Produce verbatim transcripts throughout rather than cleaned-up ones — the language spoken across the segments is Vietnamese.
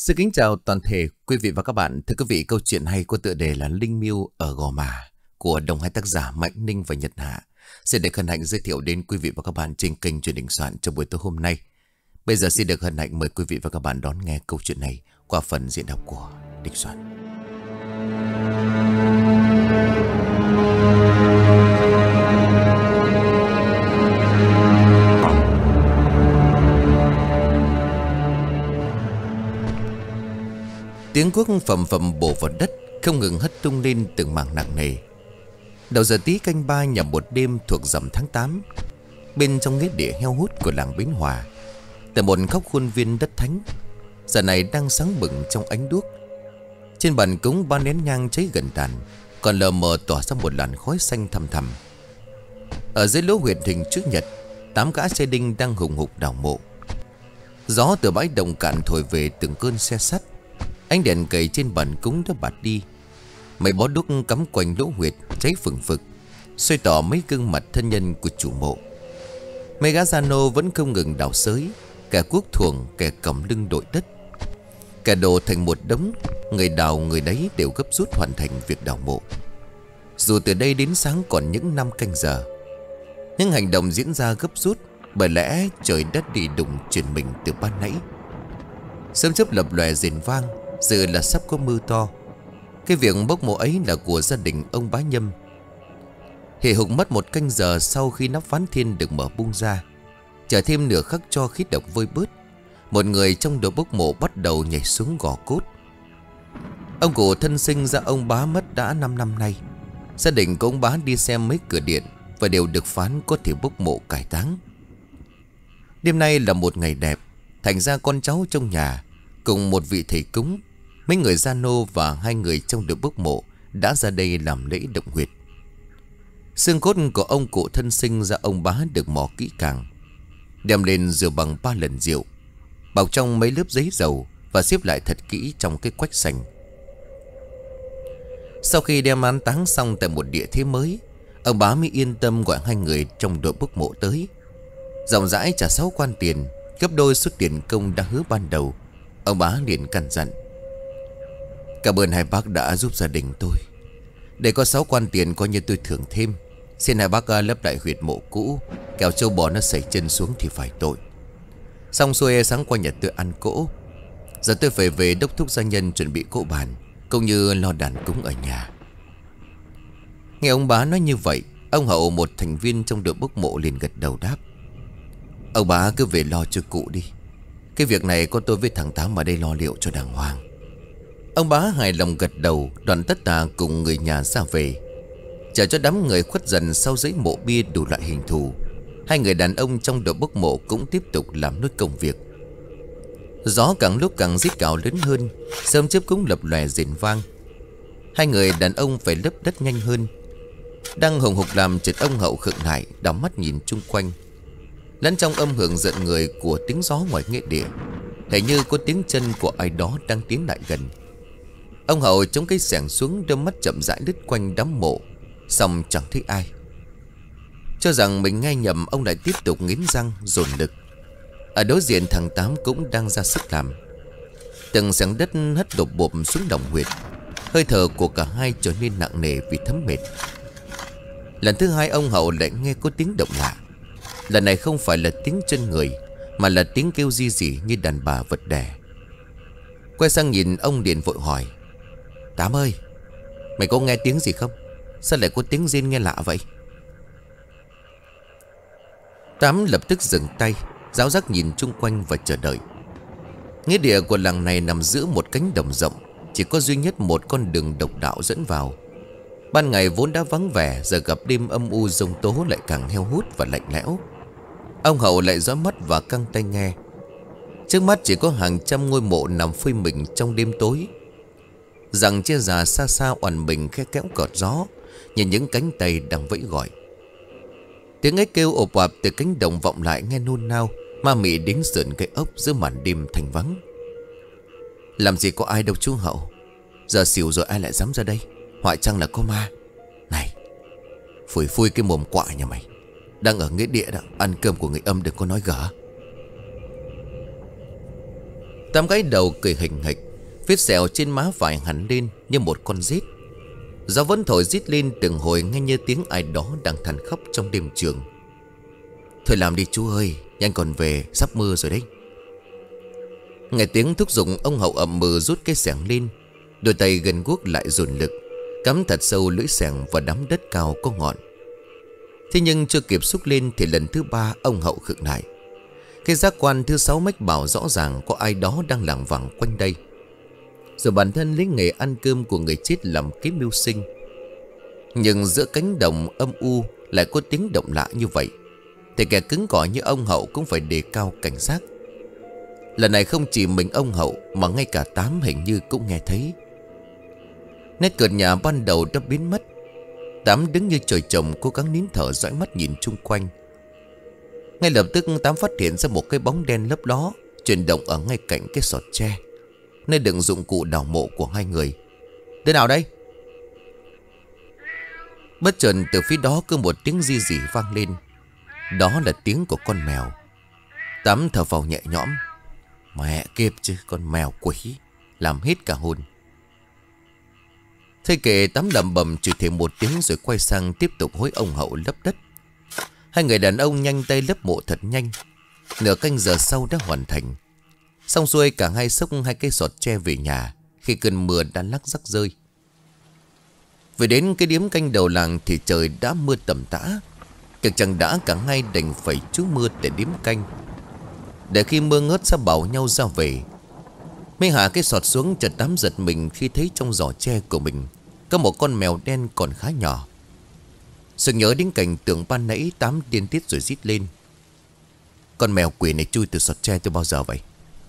Xin kính chào toàn thể quý vị và các bạn. Thưa quý vị, câu chuyện hay có tựa đề là Linh Miêu ở Gò Mà của đồng hai tác giả Mạnh Ninh và Nhật Hạ sẽ được hân hạnh giới thiệu đến quý vị và các bạn trên kênh Truyền Đình Soạn trong buổi tối hôm nay. Bây giờ xin được hân hạnh mời quý vị và các bạn đón nghe câu chuyện này qua phần diễn đọc của Đình Soạn. Tiếng cuốc phầm phầm bổ vào đất, không ngừng hất tung lên từng mảng nặng nề. Đầu giờ tí canh ba nhằm một đêm thuộc rằm tháng tám, bên trong nghĩa địa heo hút của làng Bến Hòa, tại một góc khuôn viên đất thánh, giờ này đang sáng bừng trong ánh đuốc. Trên bàn cúng ba nén nhang cháy gần tàn, còn lờ mờ tỏa ra một làn khói xanh thầm thầm. Ở dưới lỗ huyệt hình chữ nhật, tám gã xe đinh đang hùng hục đào mộ. Gió từ bãi đồng cạn thổi về từng cơn xe sắt. Ánh đèn cầy trên bàn cúng đã bạt đi. Mấy bó đuốc cắm quanh lỗ huyệt cháy phừng phực, xoay tỏ mấy gương mặt thân nhân của chủ mộ. Mấy gã gia nô vẫn không ngừng đào xới, kẻ cuốc thuồng, kẻ cầm lưng đội đất, kẻ đổ thành một đống. Người đào người đấy đều gấp rút hoàn thành việc đào mộ. Dù từ đây đến sáng còn những năm canh giờ, nhưng hành động diễn ra gấp rút, bởi lẽ trời đất đi đùng chuyển mình từ ban nãy. Sớm chớp lập lòe rền vang, dự là sắp có mưa to. Cái việc bốc mộ ấy là của gia đình ông Bá Nhâm. Hề hục mất một canh giờ sau khi nắp ván thiên được mở bung ra, chờ thêm nửa khắc cho khí độc vơi bớt. Một người trong đội bốc mộ bắt đầu nhảy xuống gò cốt. Ông cụ thân sinh ra ông Bá mất đã năm năm nay. Gia đình của ông Bá đi xem mấy cửa điện và đều được phán có thể bốc mộ cải táng. Đêm nay là một ngày đẹp, thành ra con cháu trong nhà cùng một vị thầy cúng, mấy người gia nô và hai người trong đội bốc mộ đã ra đây làm lễ động huyệt. Xương cốt của ông cụ thân sinh ra ông Bá được mò kỹ càng, đem lên rửa bằng ba lần rượu, bọc trong mấy lớp giấy dầu và xếp lại thật kỹ trong cái quách sành. Sau khi đem an táng xong tại một địa thế mới, ông Bá mới yên tâm gọi hai người trong đội bốc mộ tới, rộng rãi trả sáu quan tiền, gấp đôi số tiền công đã hứa ban đầu. Ông Bá liền căn dặn: cảm ơn hai bác đã giúp gia đình tôi. Để có sáu quan tiền coi như tôi thưởng thêm. Xin hai bác lấp lại huyệt mộ cũ, kẻo trâu bò nó sẩy chân xuống thì phải tội. Xong xuôi sáng qua nhà tôi ăn cỗ. Giờ tôi phải về đốc thúc gia nhân chuẩn bị cỗ bàn, cũng như lo đàn cúng ở nhà. Nghe ông Bá nói như vậy, ông Hậu, một thành viên trong đội bốc mộ, liền gật đầu đáp: ông Bá cứ về lo cho cụ đi. Cái việc này có tôi với thằng Tám ở đây lo liệu cho đàng hoàng. Ông Bá hài lòng gật đầu. Đoàn tất tà cùng người nhà ra về, chờ cho đám người khuất dần sau dãy mộ bia đủ loại hình thù. Hai người đàn ông trong đội bốc mộ cũng tiếp tục làm nốt công việc. Gió càng lúc càng rít gào lớn hơn, sớm chớp cũng lập lòe rền vang. Hai người đàn ông phải lấp đất nhanh hơn. Đang hùng hục làm, chợt ông Hậu khựng lại, đảo mắt nhìn chung quanh. Lẫn trong âm hưởng giận người của tiếng gió ngoài nghĩa địa, hình như có tiếng chân của ai đó đang tiến lại gần. Ông Hậu chống cây xẻng xuống, đôi mắt chậm rãi lướt quanh đám mộ, xong chẳng thấy ai. Cho rằng mình nghe nhầm, ông lại tiếp tục nghiến răng dồn lực. Ở đối diện thằng Tám cũng đang ra sức làm. Từng xẻng đất hất đột bộp xuống đồng huyệt. Hơi thở của cả hai trở nên nặng nề vì thấm mệt. Lần thứ hai ông Hậu lại nghe có tiếng động lạ. Lần này không phải là tiếng chân người, mà là tiếng kêu ri rỉ như đàn bà vật đẻ. Quay sang nhìn ông liền vội hỏi: Tám ơi, mày có nghe tiếng gì không? Sao lại có tiếng rên nghe lạ vậy? Tám lập tức dừng tay, ráo rác nhìn chung quanh và chờ đợi. Nghĩa địa của làng này nằm giữa một cánh đồng rộng, chỉ có duy nhất một con đường độc đạo dẫn vào. Ban ngày vốn đã vắng vẻ, giờ gặp đêm âm u giông tố lại càng heo hút và lạnh lẽo. Ông Hậu lại dõi mắt và căng tay nghe. Trước mắt chỉ có hàng trăm ngôi mộ nằm phơi mình trong đêm tối. Rằng chia già xa xa oằn mình khe kéo cọt gió, nhìn những cánh tay đang vẫy gọi. Tiếng ấy kêu ộp ạp từ cánh đồng vọng lại nghe nôn nao, ma mị đến sườn cây ốc giữa màn đêm thành vắng. Làm gì có ai đâu chú Hậu. Giờ xỉu rồi ai lại dám ra đây? Hoại chăng là có ma? Này, phủi phui cái mồm quạ nhà mày. Đang ở nghĩa địa đó, ăn cơm của người âm đừng có nói gở. Tám gái đầu cười hình hịch, vết sẹo trên má vải hẳn lên như một con rết. Gió vẫn thổi rít lên từng hồi, nghe như tiếng ai đó đang than khóc trong đêm trường. Thôi làm đi chú ơi, nhanh còn về, sắp mưa rồi đấy. Nghe tiếng thúc giục, ông Hậu ậm mừ rút cái xẻng lên. Đôi tay gần guốc lại dồn lực, cắm thật sâu lưỡi xẻng vào đám đất cao có ngọn. Thế nhưng chưa kịp xúc lên thì lần thứ ba ông Hậu khựng lại. Cái giác quan thứ sáu mách bảo rõ ràng có ai đó đang lảng vảng quanh đây. Rồi bản thân lấy nghề ăn cơm của người chết làm cái mưu sinh. Nhưng giữa cánh đồng âm u lại có tiếng động lạ như vậy, thì kẻ cứng cỏi như ông Hậu cũng phải đề cao cảnh giác. Lần này không chỉ mình ông Hậu mà ngay cả Tám hình như cũng nghe thấy. Nét cợt nhà ban đầu đã biến mất. Tám đứng như trời trồng, cố gắng nín thở dõi mắt nhìn chung quanh. Ngay lập tức Tám phát hiện ra một cái bóng đen lấp ló chuyển động ở ngay cạnh cái sọt tre, nơi đựng dụng cụ đào mộ của hai người. Thế nào đây? Bất chợt từ phía đó có một tiếng ri rỉ vang lên. Đó là tiếng của con mèo. Tám thở vào nhẹ nhõm. Mẹ kiếp chứ, con mèo quỷ, làm hết cả hồn. Thế kệ Tám lẩm bẩm chửi thêm một tiếng rồi quay sang tiếp tục hối ông Hậu lấp đất. Hai người đàn ông nhanh tay lấp mộ thật nhanh. Nửa canh giờ sau đã hoàn thành. Xong xuôi cả hai xốc hai cây sọt tre về nhà khi cơn mưa đã lắc rắc rơi. Về đến cái điếm canh đầu làng thì trời đã mưa tầm tã. Cực chẳng đã cả hai đành phải trú mưa để điếm canh. Để khi mưa ngớt sẽ bảo nhau ra về. Mới hạ cái sọt xuống, chợt Tám giật mình khi thấy trong giỏ tre của mình có một con mèo đen còn khá nhỏ. Sự nhớ đến cảnh tượng ban nãy, Tám điên tiết rồi rít lên. Con mèo quỷ này chui từ sọt tre từ bao giờ vậy?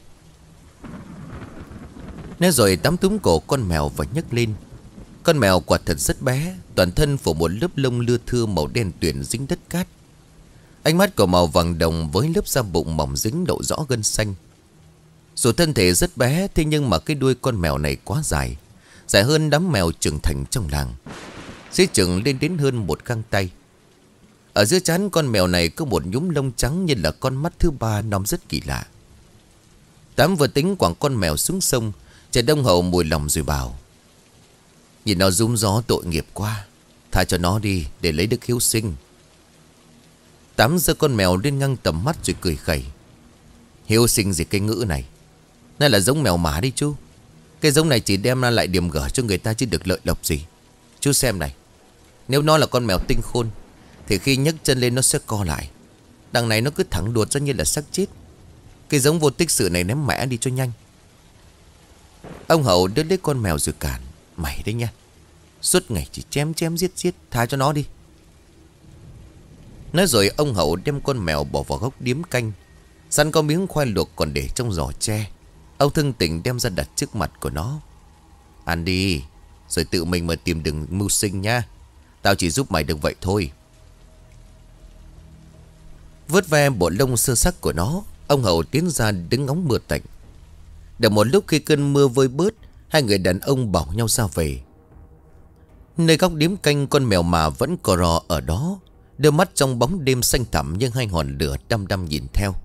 Nói rồi Tám túm cổ con mèo và nhấc lên. Con mèo quả thật rất bé, toàn thân phủ một lớp lông lưa thưa màu đen tuyền dính đất cát. Ánh mắt của màu vàng đồng với lớp da bụng mỏng dính lộ rõ gân xanh. Dù thân thể rất bé, thế nhưng mà cái đuôi con mèo này quá dài, dài hơn đám mèo trưởng thành trong làng, dễ chừng lên đến hơn một găng tay. Ở giữa trán con mèo này có một nhúm lông trắng như là con mắt thứ ba, nom rất kỳ lạ. Tám vừa tính quẳng con mèo xuống sông, Trần Đông Hậu mùi lòng rồi bảo: nhìn nó rúm gió tội nghiệp quá, tha cho nó đi để lấy đức hiếu sinh. Tám giơ con mèo lên ngang tầm mắt rồi cười khẩy: hiếu sinh gì cái ngữ này, nó là giống mèo mả đi chú. Cái giống này chỉ đem ra lại điểm gở cho người ta chứ được lợi lộc gì. Chú xem này, nếu nó là con mèo tinh khôn thì khi nhấc chân lên nó sẽ co lại. Đằng này nó cứ thẳng đuột ra như là xác chết. Cái giống vô tích sự này ném mẹ đi cho nhanh. Ông Hậu đứt lấy con mèo rồi cản: mày đấy nha, suốt ngày chỉ chém chém giết giết, tha cho nó đi. Nói rồi ông Hậu đem con mèo bỏ vào góc điếm canh. Sẵn có miếng khoai luộc còn để trong giỏ tre, ông Thương Tình đem ra đặt trước mặt của nó. Ăn đi, rồi tự mình mà tìm đường mưu sinh nha. Tao chỉ giúp mày được vậy thôi. Vớt ve bộ lông sơ sắc của nó, ông Hậu tiến ra đứng ngóng mưa tạnh. Được một lúc khi cơn mưa vơi bớt, hai người đàn ông bảo nhau ra về. Nơi góc điếm canh, con mèo mà vẫn cò rò ở đó, đôi mắt trong bóng đêm xanh thẳm nhưng hai ngọn lửa đăm đăm nhìn theo.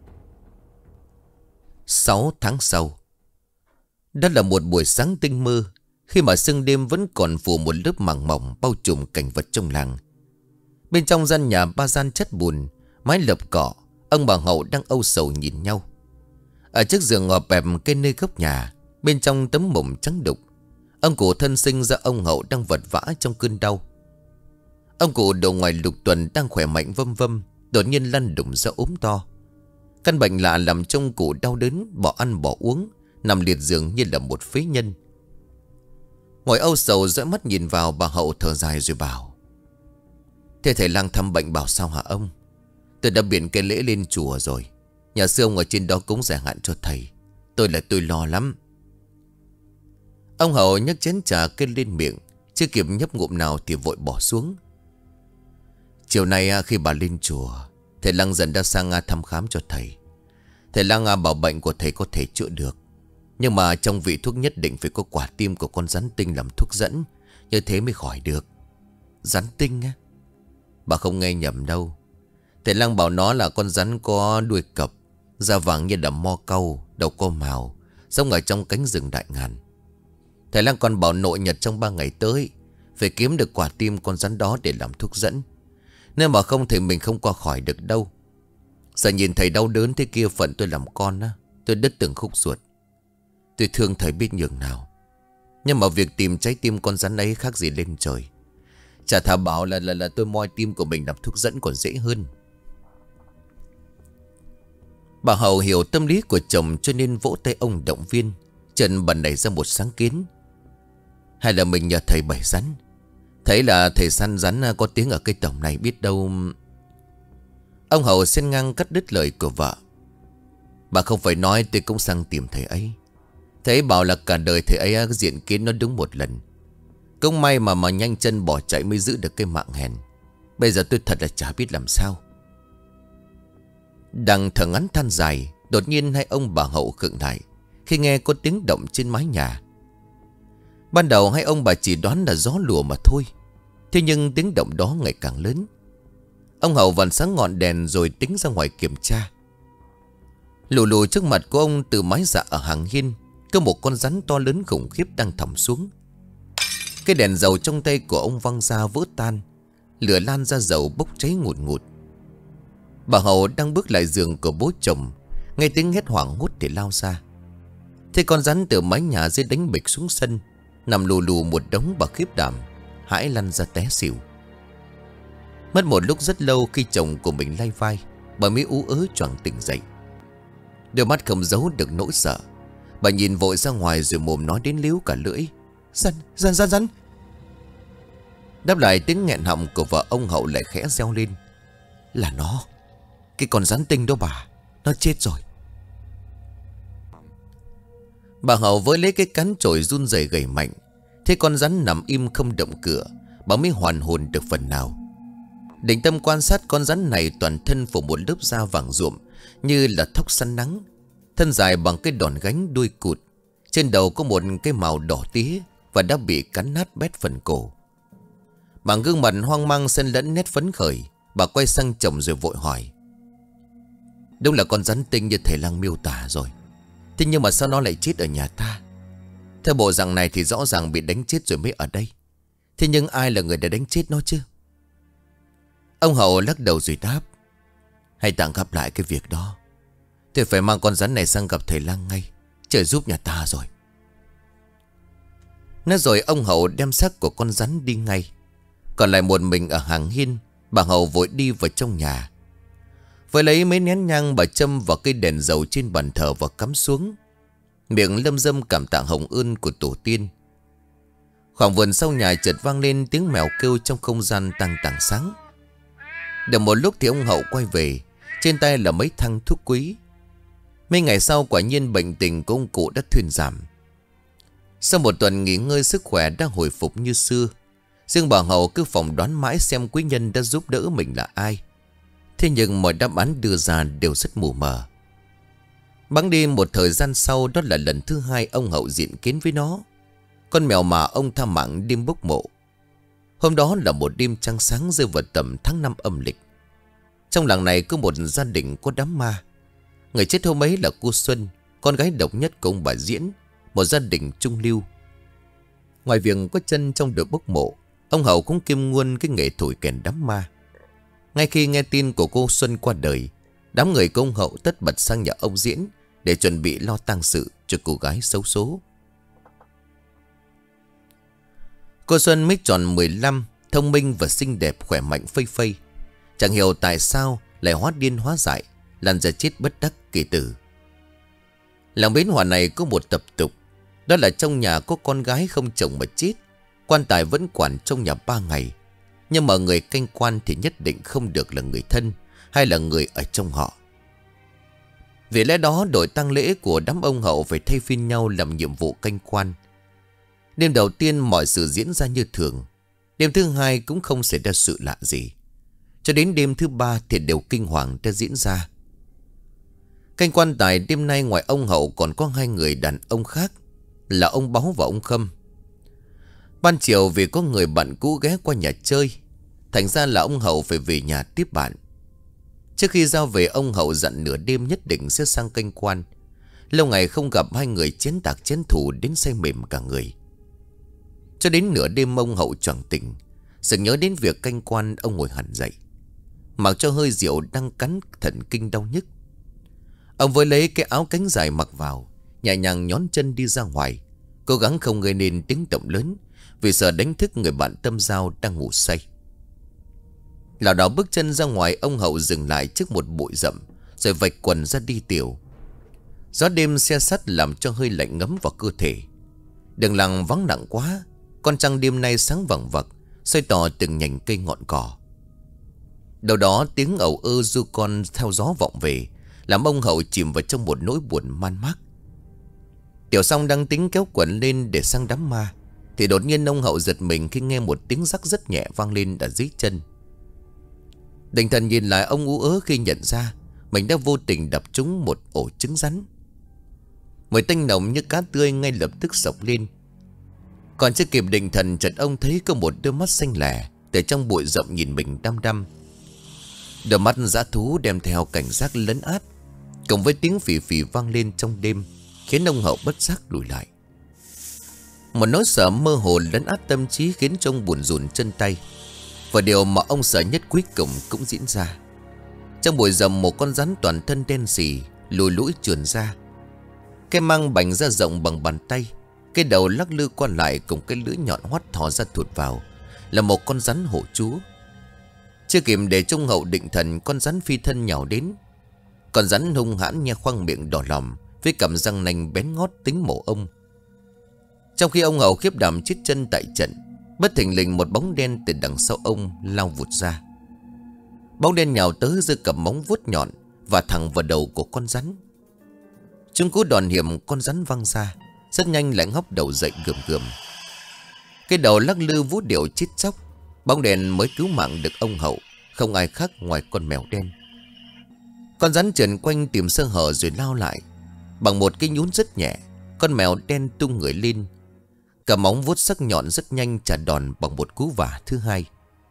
Sáu tháng sau, đó là một buổi sáng tinh mơ, khi mà sương đêm vẫn còn phủ một lớp màng mỏng bao trùm cảnh vật trong làng. Bên trong gian nhà ba gian chất bùn, mái lợp cỏ, ông bà Hậu đang âu sầu nhìn nhau. Ở trước giường ngọt bẹp cây nơi góc nhà, bên trong tấm mộng trắng đục, ông cụ thân sinh ra ông Hậu đang vật vã trong cơn đau. Ông cụ đầu ngoài lục tuần đang khỏe mạnh vâm vâm, đột nhiên lăn đùng ra ốm to. Căn bệnh lạ làm trong cụ đau đớn, bỏ ăn bỏ uống, nằm liệt giường như là một phế nhân. Ngồi âu sầu dõi mắt nhìn vào, bà Hậu thở dài rồi bảo: thế thầy lang thăm bệnh bảo sao hả ông? Tôi đã biển cái lễ lên chùa rồi, nhà sư ông ở trên đó cúng giải hạn cho thầy. Tôi là tôi lo lắm. Ông Hậu nhấc chén trà kê lên miệng, chưa kịp nhấp ngụm nào thì vội bỏ xuống. Chiều nay khi bà lên chùa, thầy Lăng dần đã sang thăm khám cho thầy. Thầy Lăng bảo bệnh của thầy có thể chữa được, nhưng mà trong vị thuốc nhất định phải có quả tim của con rắn tinh làm thuốc dẫn, như thế mới khỏi được. Rắn tinh á? Bà không nghe nhầm đâu. Thầy Lăng bảo nó là con rắn có đuôi cập, da vàng như là mo cau, đầu có màu, sống ở trong cánh rừng đại ngàn. Thầy lang còn bảo nội nhật trong ba ngày tới phải kiếm được quả tim con rắn đó để làm thuốc dẫn. Nếu mà không thì mình không qua khỏi được đâu. Sợ nhìn thầy đau đớn thế kia, phận tôi làm con á, tôi đứt từng khúc ruột. Tôi thương thầy biết nhường nào, nhưng mà việc tìm trái tim con rắn ấy khác gì lên trời. Chả thà bảo là là là tôi moi tim của mình làm thuốc dẫn còn dễ hơn. Bà Hậu hiểu tâm lý của chồng cho nên vỗ tay ông động viên. Trần bần nảy ra một sáng kiến. Hay là mình nhờ thầy bày rắn. Thấy là thầy săn rắn có tiếng ở cây tổng này, biết đâu. Ông Hậu xen ngang cắt đứt lời của vợ. Bà không phải nói, tôi cũng sang tìm thầy ấy. Thầy ấy bảo là cả đời thầy ấy diện kiến nó đúng một lần. Cũng may mà mà nhanh chân bỏ chạy mới giữ được cái mạng hèn. Bây giờ tôi thật là chả biết làm sao. Đang thở ngắn than dài, đột nhiên hai ông bà Hậu khựng lại khi nghe có tiếng động trên mái nhà. Ban đầu hai ông bà chỉ đoán là gió lùa mà thôi. Thế nhưng tiếng động đó ngày càng lớn. Ông Hậu vặn sáng ngọn đèn rồi tính ra ngoài kiểm tra. Lù lù trước mặt của ông từ mái dạ ở hàng hiên có một con rắn to lớn khủng khiếp đang thòng xuống. Cái đèn dầu trong tay của ông văng ra vỡ tan. Lửa lan ra dầu bốc cháy ngùn ngụt, ngụt. Bà Hậu đang bước lại giường của bố chồng, nghe tiếng hét hoảng hốt để lao ra. Thế con rắn từ mái nhà dưới đánh bịch xuống sân, nằm lù lù một đống. Bà khiếp đảm hãi lăn ra té xỉu. Mất một lúc rất lâu khi chồng của mình lay vai, bà mới ú ớ choàng tỉnh dậy. Đôi mắt không giấu được nỗi sợ. Bà nhìn vội ra ngoài rồi mồm nói đến líu cả lưỡi. Rắn, rắn, rắn, rắn. Đáp lại tiếng nghẹn họng của vợ ông Hậu lại khẽ reo lên. Là nó, cái con rắn tinh đó bà, nó chết rồi. Bà Hậu với lấy cái cán chổi run rẩy gầy mạnh. Thế con rắn nằm im không động cửa, bà mới hoàn hồn được phần nào. Định tâm quan sát con rắn này, toàn thân phủ một lớp da vàng ruộm như là thóc săn nắng, thân dài bằng cái đòn gánh đuôi cụt. Trên đầu có một cái màu đỏ tía và đã bị cắn nát bét phần cổ. Bằng gương mặt hoang mang xen lẫn nét phấn khởi, bà quay sang chồng rồi vội hỏi. Đúng là con rắn tinh như thầy lang miêu tả rồi. Thế nhưng mà sao nó lại chết ở nhà ta? Theo bộ dạng này thì rõ ràng bị đánh chết rồi mới ở đây. Thế nhưng ai là người đã đánh chết nó chứ? Ông Hậu lắc đầu rồi đáp. Hãy tạm gặp lại cái việc đó. Tôi phải mang con rắn này sang gặp thầy lang ngay. Trời giúp nhà ta rồi. Nói rồi ông Hậu đem xác của con rắn đi ngay. Còn lại một mình ở hàng hiên, bà Hậu vội đi vào trong nhà. Với lấy mấy nén nhang, bà châm vào cây đèn dầu trên bàn thờ và cắm xuống, miệng lâm dâm cảm tạ hồng ơn của tổ tiên. Khoảng vườn sau nhà chợt vang lên tiếng mèo kêu trong không gian tăng tảng sáng. Được một lúc thì ông Hậu quay về, trên tay là mấy thăng thuốc quý. Mấy ngày sau quả nhiên bệnh tình của ông cụ đã thuyên giảm. Sau một tuần nghỉ ngơi, sức khỏe đã hồi phục như xưa. Riêng bà Hậu cứ phỏng đoán mãi xem quý nhân đã giúp đỡ mình là ai. Thế nhưng mọi đáp án đưa ra đều rất mù mờ. Bẵng đi một thời gian sau, đó là lần thứ hai ông Hậu diện kiến với nó, con mèo mà ông tha mạng đêm bốc mộ. Hôm đó là một đêm trăng sáng rơi vào tầm tháng năm âm lịch. Trong làng này có một gia đình có đám ma. Người chết hôm ấy là cô Xuân, con gái độc nhất của ông bà Diễn, một gia đình trung lưu. Ngoài việc có chân trong đội bốc mộ, ông Hậu cũng kiêm nguồn cái nghề thổi kèn đám ma. Ngay khi nghe tin của cô Xuân qua đời, đám người của ông Hậu tất bật sang nhà ông Diễn để chuẩn bị lo tang sự cho cô gái xấu số. Cô Xuân mới tròn mười lăm, thông minh và xinh đẹp, khỏe mạnh phây phây. Chẳng hiểu tại sao lại hóa điên hóa dại, lăn ra chết bất đắc kỳ tử. Làng Bến Hòa này có một tập tục, đó là trong nhà có con gái không chồng mà chết, quan tài vẫn quản trong nhà ba ngày. Nhưng mà người canh quan thì nhất định không được là người thân hay là người ở trong họ. Vì lẽ đó đội tang lễ của đám ông Hậu phải thay phiên nhau làm nhiệm vụ canh quan. Đêm đầu tiên mọi sự diễn ra như thường. Đêm thứ hai cũng không xảy ra sự lạ gì. Cho đến đêm thứ ba thì đều kinh hoàng đã diễn ra. Canh quan tài đêm nay ngoài ông Hậu còn có hai người đàn ông khác, là ông Báu và ông Khâm. Ban chiều vì có người bạn cũ ghé qua nhà chơi, thành ra là ông Hậu phải về nhà tiếp bạn. Trước khi giao về, ông Hậu dặn nửa đêm nhất định sẽ sang canh quan, Lâu ngày không gặp, hai người chén tạc chén thủ đến say mềm cả người. Cho đến nửa đêm ông Hậu choàng tỉnh, sực nhớ đến việc canh quan. Ông ngồi hẳn dậy, mặc cho hơi rượu đang cắn thần kinh đau nhức. Ông với lấy cái áo cánh dài mặc vào, nhẹ nhàng nhón chân đi ra ngoài, cố gắng không gây nên tiếng động lớn, vì sợ đánh thức người bạn tâm giao đang ngủ say. Lảo đảo bước chân ra ngoài, ông Hậu dừng lại trước một bụi rậm, rồi vạch quần ra đi tiểu. Gió đêm se sắt làm cho hơi lạnh ngấm vào cơ thể. Đường làng vắng lặng quá, con trăng đêm nay sáng vằng vặc, soi tỏ từng nhành cây ngọn cỏ. Đầu đó tiếng ẩu ơ du con theo gió vọng về, làm ông Hậu chìm vào trong một nỗi buồn man mác. Tiểu Song đang tính kéo quần lên để sang đám ma, thì đột nhiên ông Hậu giật mình khi nghe một tiếng rắc rất nhẹ vang lên ở dưới chân. Định thần nhìn lại, ông ú ớ khi nhận ra mình đã vô tình đập trúng một ổ trứng rắn. Mùi tanh nồng như cá tươi ngay lập tức sộc lên. Còn chưa kịp định thần, chợt ông thấy có một đôi mắt xanh lẻ từ trong bụi rậm nhìn mình đăm đăm. Đôi mắt dã thú đem theo cảnh giác lấn át, cùng với tiếng phì phì vang lên trong đêm, khiến ông Hậu bất giác lùi lại. Một nỗi sợ mơ hồ lấn át tâm trí khiến cho ông buồn rùn chân tay. Và điều mà ông sợ nhất cuối cùng cũng diễn ra. Trong bụi rậm, một con rắn toàn thân đen xì lùi lũi trườn ra. Cái mang bành ra rộng bằng bàn tay, cái đầu lắc lư qua lại, cùng cái lưỡi nhọn hoắt thò ra thụt vào, là một con rắn hổ chú. Chưa kịp để trung Hậu định thần, con rắn phi thân nhào đến. Con rắn hung hãn nhe khoang miệng đỏ lòm, với cặp răng nanh bén ngót tính mổ ông. Trong khi ông Hậu khiếp đảm chết chân tại trận, bất thình lình một bóng đen từ đằng sau ông lao vụt ra. Bóng đen nhào tới giơ cầm móng vuốt nhọn và thẳng vào đầu của con rắn. Chúng cú đòn hiểm, con rắn văng ra, rất nhanh lại ngóc đầu dậy gườm gườm. Cái đầu lắc lư vú điệu chít chóc. Bóng đèn mới cứu mạng được ông Hậu, không ai khác ngoài con mèo đen. Con rắn trườn quanh tìm sơ hở rồi lao lại. Bằng một cái nhún rất nhẹ, con mèo đen tung người lên. Cả móng vuốt sắc nhọn rất nhanh trả đòn bằng một cú vả thứ hai.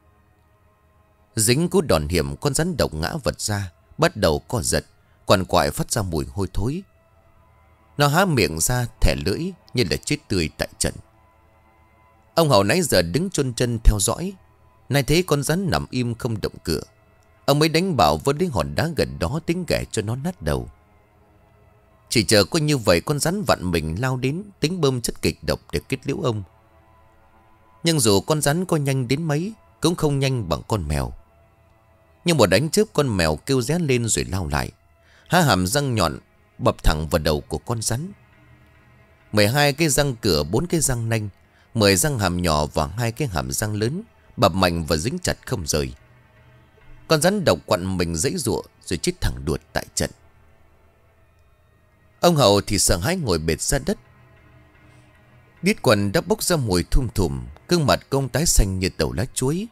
Dính cú đòn hiểm, con rắn độc ngã vật ra, bắt đầu co giật, quằn quại phát ra mùi hôi thối. Nó há miệng ra thẻ lưỡi như là chết tươi tại trận. Ông Hậu nãy giờ đứng chôn chân theo dõi, nay thấy con rắn nằm im không động cựa. Ông mới đánh bảo với đến hòn đá gần đó, tính ghẻ cho nó nát đầu. Chỉ chờ có như vậy, con rắn vặn mình lao đến, tính bơm chất kịch độc để kết liễu ông. Nhưng dù con rắn có nhanh đến mấy, cũng không nhanh bằng con mèo. Nhưng một đánh chớp, con mèo kêu ré lên rồi lao lại, há hàm răng nhọn bập thẳng vào đầu của con rắn. Mười hai cái răng cửa, bốn cái răng nanh, mười răng hàm nhỏ và hai cái hàm răng lớn bập mạnh và dính chặt không rời. Con rắn độc quặn mình giãy giụa rồi chết thẳng đuột tại trận. Ông Hậu thì sợ hãi ngồi bệt ra đất. Đít quần đã bốc ra mùi thum thùm, gương mặt công tái xanh như tàu lá chuối.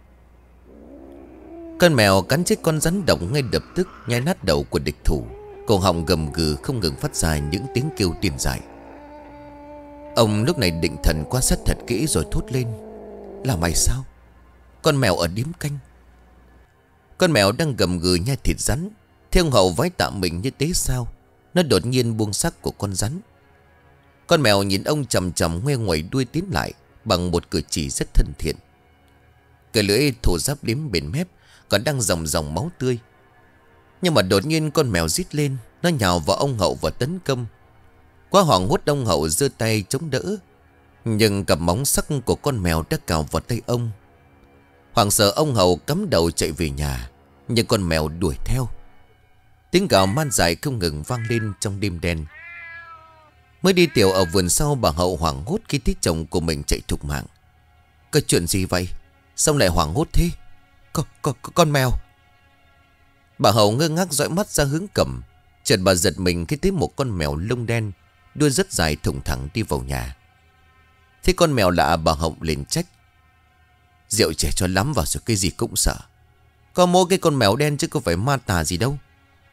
Con mèo cắn chết con rắn độc ngay lập tức, nhai nát đầu của địch thủ, cổ họng gầm gừ không ngừng phát ra những tiếng kêu điên dại. Ông lúc này định thần quan sát thật kỹ rồi thốt lên: là mày sao? Con mèo ở điếm canh. Con mèo đang gầm gừ nhai thịt rắn. Thế ông Hậu vái tạ mình như thế sao? Nó đột nhiên buông xác của con rắn. Con mèo nhìn ông chằm chằm, ngoe ngoẩy đuôi tiến lại bằng một cử chỉ rất thân thiện. Cái lưỡi thổ giáp liếm bên mép còn đang dòng dòng máu tươi. Nhưng mà đột nhiên con mèo rít lên, nó nhào vào ông Hậu và tấn công. Quá hoảng hốt, ông Hậu giơ tay chống đỡ, nhưng cặp móng sắc của con mèo đã cào vào tay ông. Hoảng sợ, ông Hậu cắm đầu chạy về nhà, nhưng con mèo đuổi theo. Tiếng gào man dại không ngừng vang lên trong đêm đen. Mới đi tiểu ở vườn sau, bà Hậu hoảng hốt khi thấy chồng của mình chạy thục mạng. Cái chuyện gì vậy? Sao lại hoảng hốt thế? Con, con, con mèo. Bà Hậu ngơ ngác dõi mắt ra hướng Cẩm. Chợt bà giật mình khi thấy một con mèo lông đen, đuôi rất dài thủng thẳng đi vào nhà. Thế con mèo lạ, bà Hậu liền trách: rượu trẻ cho lắm vào rồi cái gì cũng sợ. Có mỗi cái con mèo đen chứ có phải ma tà gì đâu.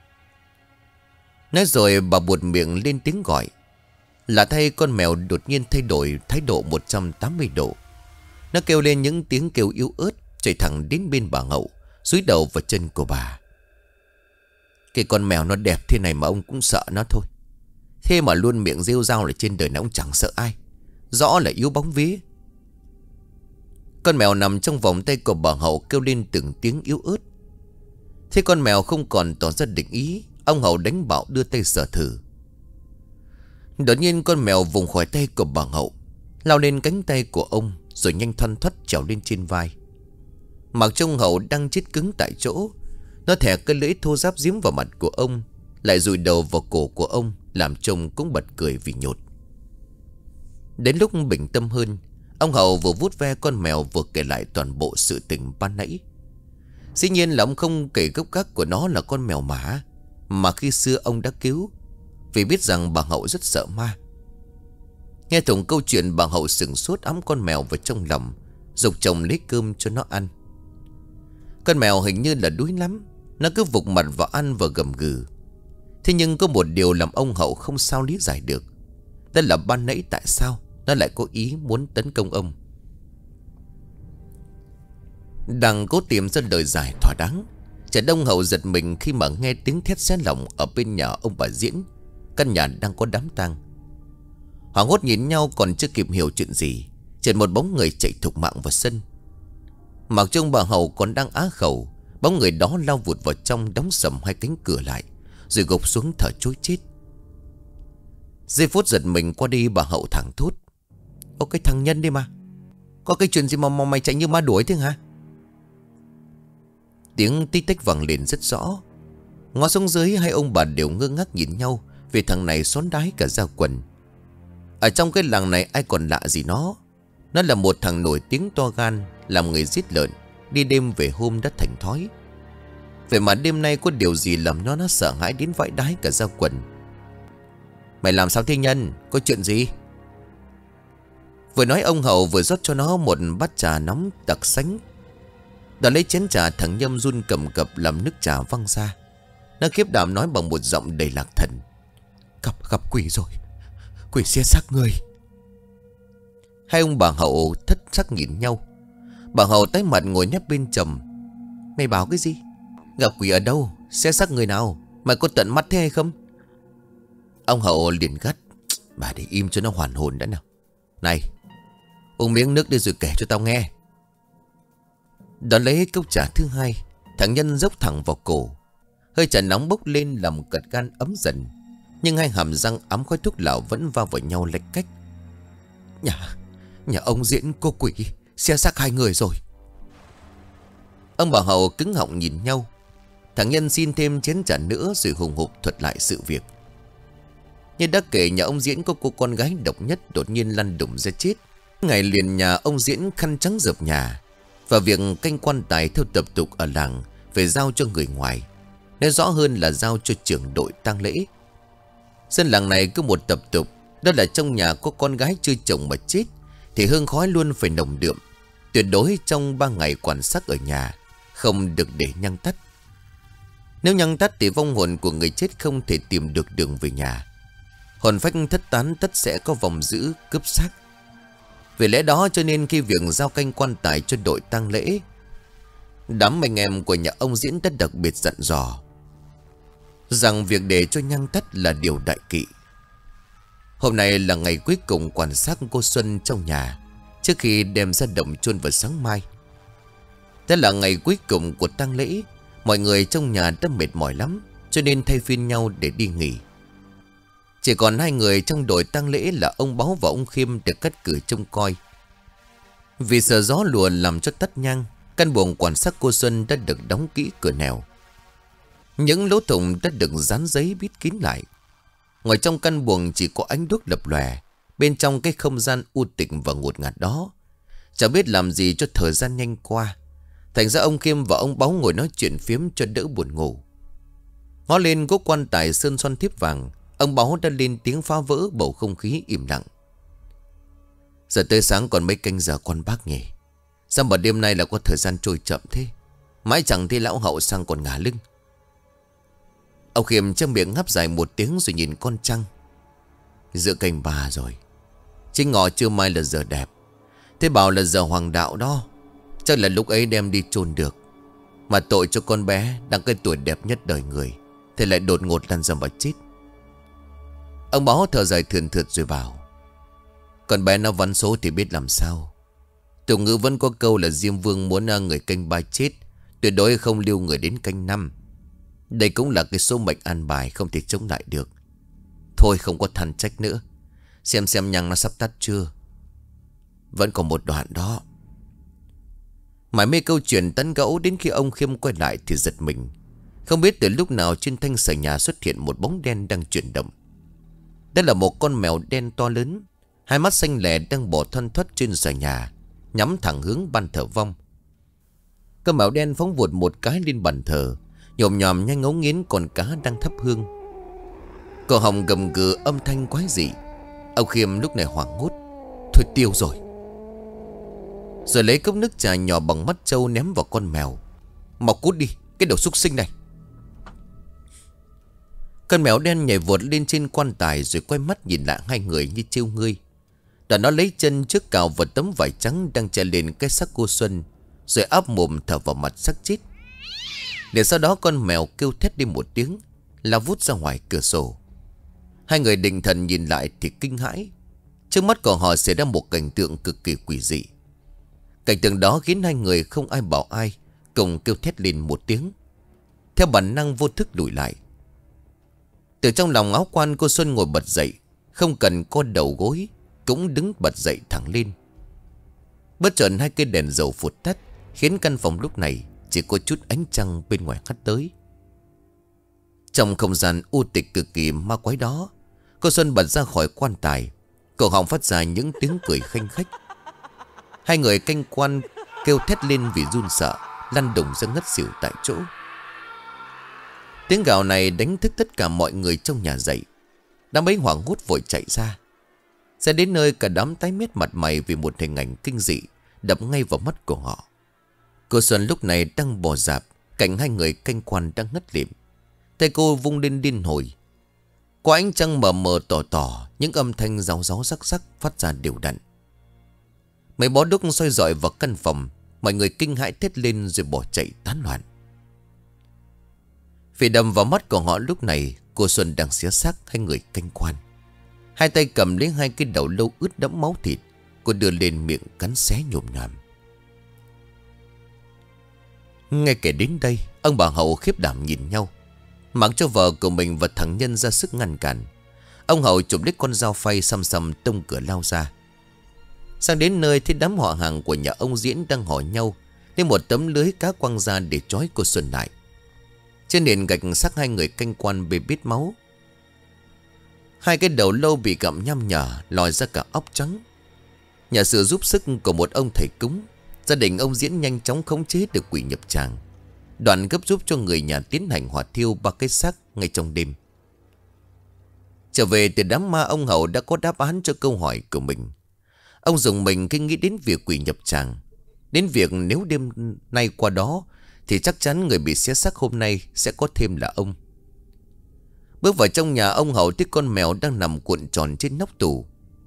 Nói rồi bà buột miệng lên tiếng gọi. Lạ thay, con mèo đột nhiên thay đổi thái độ một trăm tám mươi độ. Nó kêu lên những tiếng kêu yếu ớt, chạy thẳng đến bên bà Hậu, dúi đầu vào chân của bà. Cái con mèo nó đẹp thế này mà ông cũng sợ nó thôi. Thế mà luôn miệng rêu rao là trên đời này ông chẳng sợ ai. Rõ là yếu bóng vía. Con mèo nằm trong vòng tay của bà Hậu kêu lên từng tiếng yếu ớt. Thế con mèo không còn tỏ ra định ý. Ông Hậu đánh bạo đưa tay sờ thử. Đột nhiên con mèo vùng khỏi tay của bà Hậu, lao lên cánh tay của ông, rồi nhanh thoăn thoắt trèo lên trên vai. Mặc trông Hậu đang chết cứng tại chỗ. Nó thè cái lưỡi thô ráp giếm vào mặt của ông, lại dùi đầu vào cổ của ông, làm trông cũng bật cười vì nhột. Đến lúc bình tâm hơn, ông Hậu vừa vuốt ve con mèo vừa kể lại toàn bộ sự tình ban nãy. Dĩ nhiên là ông không kể gốc gác của nó là con mèo mã mà khi xưa ông đã cứu, vì biết rằng bà Hậu rất sợ ma. Nghe thủng câu chuyện, bà Hậu sừng sốt ẵm con mèo vào trong lòng, giục chồng lấy cơm cho nó ăn. Con mèo hình như là đuối lắm, nó cứ vụt mặt vào ăn và gầm gừ. Thế nhưng có một điều làm ông Hậu không sao lý giải được. Đó là ban nãy tại sao nó lại có ý muốn tấn công ông. Đang cố tìm ra lời giải thỏa đáng, chợt ông Hậu giật mình khi mà nghe tiếng thét xé lòng ở bên nhà ông bà Diễn. Căn nhà đang có đám tang. Hoảng hốt nhìn nhau còn chưa kịp hiểu chuyện gì, chợt một bóng người chạy thục mạng vào sân. Mặc trông bà Hậu còn đang á khẩu, bóng người đó lao vụt vào trong, đóng sầm hai cánh cửa lại, rồi gục xuống thở trối chết. Giây phút giật mình qua đi, bà Hậu thẳng thốt: "Ô cái thằng Nhân đi mà, có cái chuyện gì mà, mà mày chạy như ma đuổi thế hả?" Tiếng tí tách vang lên rất rõ. Ngó xuống dưới, hai ông bà đều ngơ ngác nhìn nhau, vì thằng này xón đái cả da quần. Ở trong cái làng này ai còn lạ gì nó. Nó là một thằng nổi tiếng to gan, làm người giết lợn, đi đêm về hôm đã thành thói. Vậy mà đêm nay có điều gì làm nó nó sợ hãi đến vãi đái cả da quần. "Mày làm sao thế Nhân? Có chuyện gì?" Vừa nói ông Hậu vừa rót cho nó một bát trà nóng đặc sánh. Đã lấy chén trà, thằng Nhâm run cầm cập làm nước trà văng ra. Nó khiếp đảm nói bằng một giọng đầy lạc thần: Gặp gặp quỷ rồi, quỷ xé xác người." Hai ông bà Hậu thất sắc nhìn nhau. Bà Hậu tái mặt ngồi nép bên chồng. "Mày bảo cái gì? Gặp quỷ ở đâu? Xé xác người nào? Mày có tận mắt thế hay không?" Ông Hậu liền gắt: "Bà để im cho nó hoàn hồn đã nào. Này, uống miếng nước đi rồi kể cho tao nghe." Đón lấy cốc trà thứ hai, thằng Nhân dốc thẳng vào cổ. Hơi trà nóng bốc lên làm cật gan ấm dần, nhưng hai hàm răng ấm khói thuốc lào vẫn va vào nhau lệch cách. Nhà Nhà ông Diễn có quỷ xé xác hai người rồi." Ông bà Hậu cứng họng nhìn nhau. Thằng Nhân xin thêm chén trà nữa rồi hùng hục thuật lại sự việc. Như đã kể, nhà ông Diễn có cô con gái độc nhất đột nhiên lăn đùng ra chết. Ngày liền nhà ông Diễn khăn trắng dợp nhà, và việc canh quan tài theo tập tục ở làng phải giao cho người ngoài, nói rõ hơn là giao cho trưởng đội tang lễ. Dân làng này có một tập tục, đó là trong nhà có con gái chưa chồng mà chết thì hương khói luôn phải nồng đượm. Tuyệt đối trong ba ngày quan xác ở nhà không được để nhang tắt. Nếu nhang tắt thì vong hồn của người chết không thể tìm được đường về nhà. Hồn phách thất tán tất sẽ có vòng giữ cướp xác. Vì lẽ đó cho nên khi việc giao canh quan tài cho đội tang lễ, đám anh em của nhà ông Diễn đã đặc biệt dặn dò rằng việc để cho nhang tắt là điều đại kỵ. Hôm nay là ngày cuối cùng quan xác cô Xuân trong nhà, trước khi đem ra đồng chôn vào sáng mai. Đó là ngày cuối cùng của tang lễ. Mọi người trong nhà đã mệt mỏi lắm, cho nên thay phiên nhau để đi nghỉ. Chỉ còn hai người trong đội tang lễ là ông Báu và ông Khiêm được cắt cử trông coi. Vì sợ gió lùa làm cho tắt nhang, căn buồng quan xác cô Xuân đã được đóng kỹ cửa nẻo. Những lỗ thủng đã được dán giấy bít kín lại. Ngoài trong căn buồng chỉ có ánh đuốc lập lòe. Bên trong cái không gian u tịch và ngột ngạt đó, chẳng biết làm gì cho thời gian nhanh qua. Thành ra ông Khiêm và ông Báu ngồi nói chuyện phiếm cho đỡ buồn ngủ. Ngó lên gốc quan tài sơn son thiếp vàng, ông Báu đã lên tiếng phá vỡ bầu không khí im lặng. Giờ tới sáng còn mấy canh giờ con bác nhỉ? Sao mà đêm nay là có thời gian trôi chậm thế? Mãi chẳng thấy lão Hậu sang còn ngả lưng. Ông Khiêm trong miệng ngáp dài một tiếng rồi nhìn con trăng. Giữa canh ba rồi, chính ngọ trưa mai là giờ đẹp. Thế bảo là giờ hoàng đạo đó, chắc là lúc ấy đem đi chôn được. Mà tội cho con bé đang cái tuổi đẹp nhất đời người, thế lại đột ngột lăn ra mà chết. Ông Báo thở dài thườn thượt rồi bảo: Con bé nó vắn số thì biết làm sao. Tục ngữ vẫn có câu là Diêm Vương muốn người canh ba chết, tuyệt đối không lưu người đến canh năm. Đây cũng là cái số mệnh an bài, không thể chống lại được. Thôi không có than trách nữa. Xem xem nhang nó sắp tắt chưa. Vẫn còn một đoạn đó. Mãi mê câu chuyện tán gẫu, đến khi ông Khiêm quay lại thì giật mình. Không biết từ lúc nào trên thanh sàn nhà xuất hiện một bóng đen đang chuyển động. Đây là một con mèo đen to lớn, hai mắt xanh lè đang bò thoăn thoắt trên sàn nhà, nhắm thẳng hướng ban thờ vong. Con mèo đen phóng vụt một cái lên bàn thờ, nhồm nhòm nhanh ngấu nghiến con cá đang thắp hương. Cổ họng gầm gừ âm thanh quái dị. Ông Khiêm lúc này hoảng hốt: Thôi tiêu rồi. Rồi lấy cốc nước trà nhỏ bằng mắt trâu ném vào con mèo: Mau cút đi, cái đồ súc sinh này. Con mèo đen nhảy vụt lên trên quan tài, rồi quay mắt nhìn lại hai người như trêu ngươi. Đoạn nó lấy chân trước cào vào tấm vải trắng đang treo lên cái xác cô Xuân, rồi áp mồm thở vào mặt xác chết. Để sau đó con mèo kêu thét đi một tiếng, lao vút ra ngoài cửa sổ. Hai người định thần nhìn lại thì kinh hãi. Trước mắt của họ xảy ra một cảnh tượng cực kỳ quỷ dị. Cảnh tượng đó khiến hai người không ai bảo ai, cùng kêu thét lên một tiếng. Theo bản năng vô thức lùi lại. Từ trong lòng áo quan, cô Xuân ngồi bật dậy, không cần co đầu gối, cũng đứng bật dậy thẳng lên. Bất chợt hai cây đèn dầu phụt tắt, khiến căn phòng lúc này chỉ có chút ánh trăng bên ngoài hắt tới. Trong không gian u tịch cực kỳ ma quái đó, cô Xuân bật ra khỏi quan tài, cổ họng phát ra những tiếng cười khanh khách. Hai người canh quan kêu thét lên vì run sợ, lăn đùng ra ngất xỉu tại chỗ. Tiếng gào này đánh thức tất cả mọi người trong nhà dậy. Đám ấy hoảng hốt vội chạy ra. Ra đến nơi cả đám tái mét mặt mày vì một hình ảnh kinh dị đập ngay vào mắt của họ. Cô Xuân lúc này đang bò dạp cạnh hai người canh quan đang ngất lịm. Tay cô vung lên điên hồi. Qua ánh trăng mờ mờ tỏ tỏ, những âm thanh ráo ráo rắc rắc phát ra đều đặn. Mấy bó đuốc soi rọi vào căn phòng, mọi người kinh hãi thét lên rồi bỏ chạy tán loạn. Vì đầm vào mắt của họ lúc này, cô Xuân đang xé xác hai người canh quan. Hai tay cầm lấy hai cái đầu lâu ướt đẫm máu thịt, cô đưa lên miệng cắn xé nhồm nhòm. Ngay kể đến đây, ông bà Hậu khiếp đảm nhìn nhau, mặc cho vợ của mình và thằng Nhân ra sức ngăn cản. Ông Hậu chụp lấy con dao phay xăm xăm tông cửa lao ra. Sang đến nơi thì đám họ hàng của nhà ông Diễn đang hỏi nhau, nên một tấm lưới cá quăng ra để trói cô Xuân lại. Trên nền gạch xác hai người canh quan bê bết máu. Hai cái đầu lâu bị gặm nham nhở, lòi ra cả óc trắng. Nhờ sự giúp sức của một ông thầy cúng, gia đình ông Diễn nhanh chóng khống chế được quỷ nhập tràng. Đoạn gấp giúp cho người nhà tiến hành hỏa thiêu ba cái xác ngay trong đêm. Trở về từ đám ma, ông Hậu đã có đáp án cho câu hỏi của mình. Ông dùng mình khi nghĩ đến việc quỷ nhập tràng, đến việc nếu đêm nay qua đó thì chắc chắn người bị xé xác hôm nay sẽ có thêm là ông. Bước vào trong nhà, ông Hậu thấy con mèo đang nằm cuộn tròn trên nóc tủ.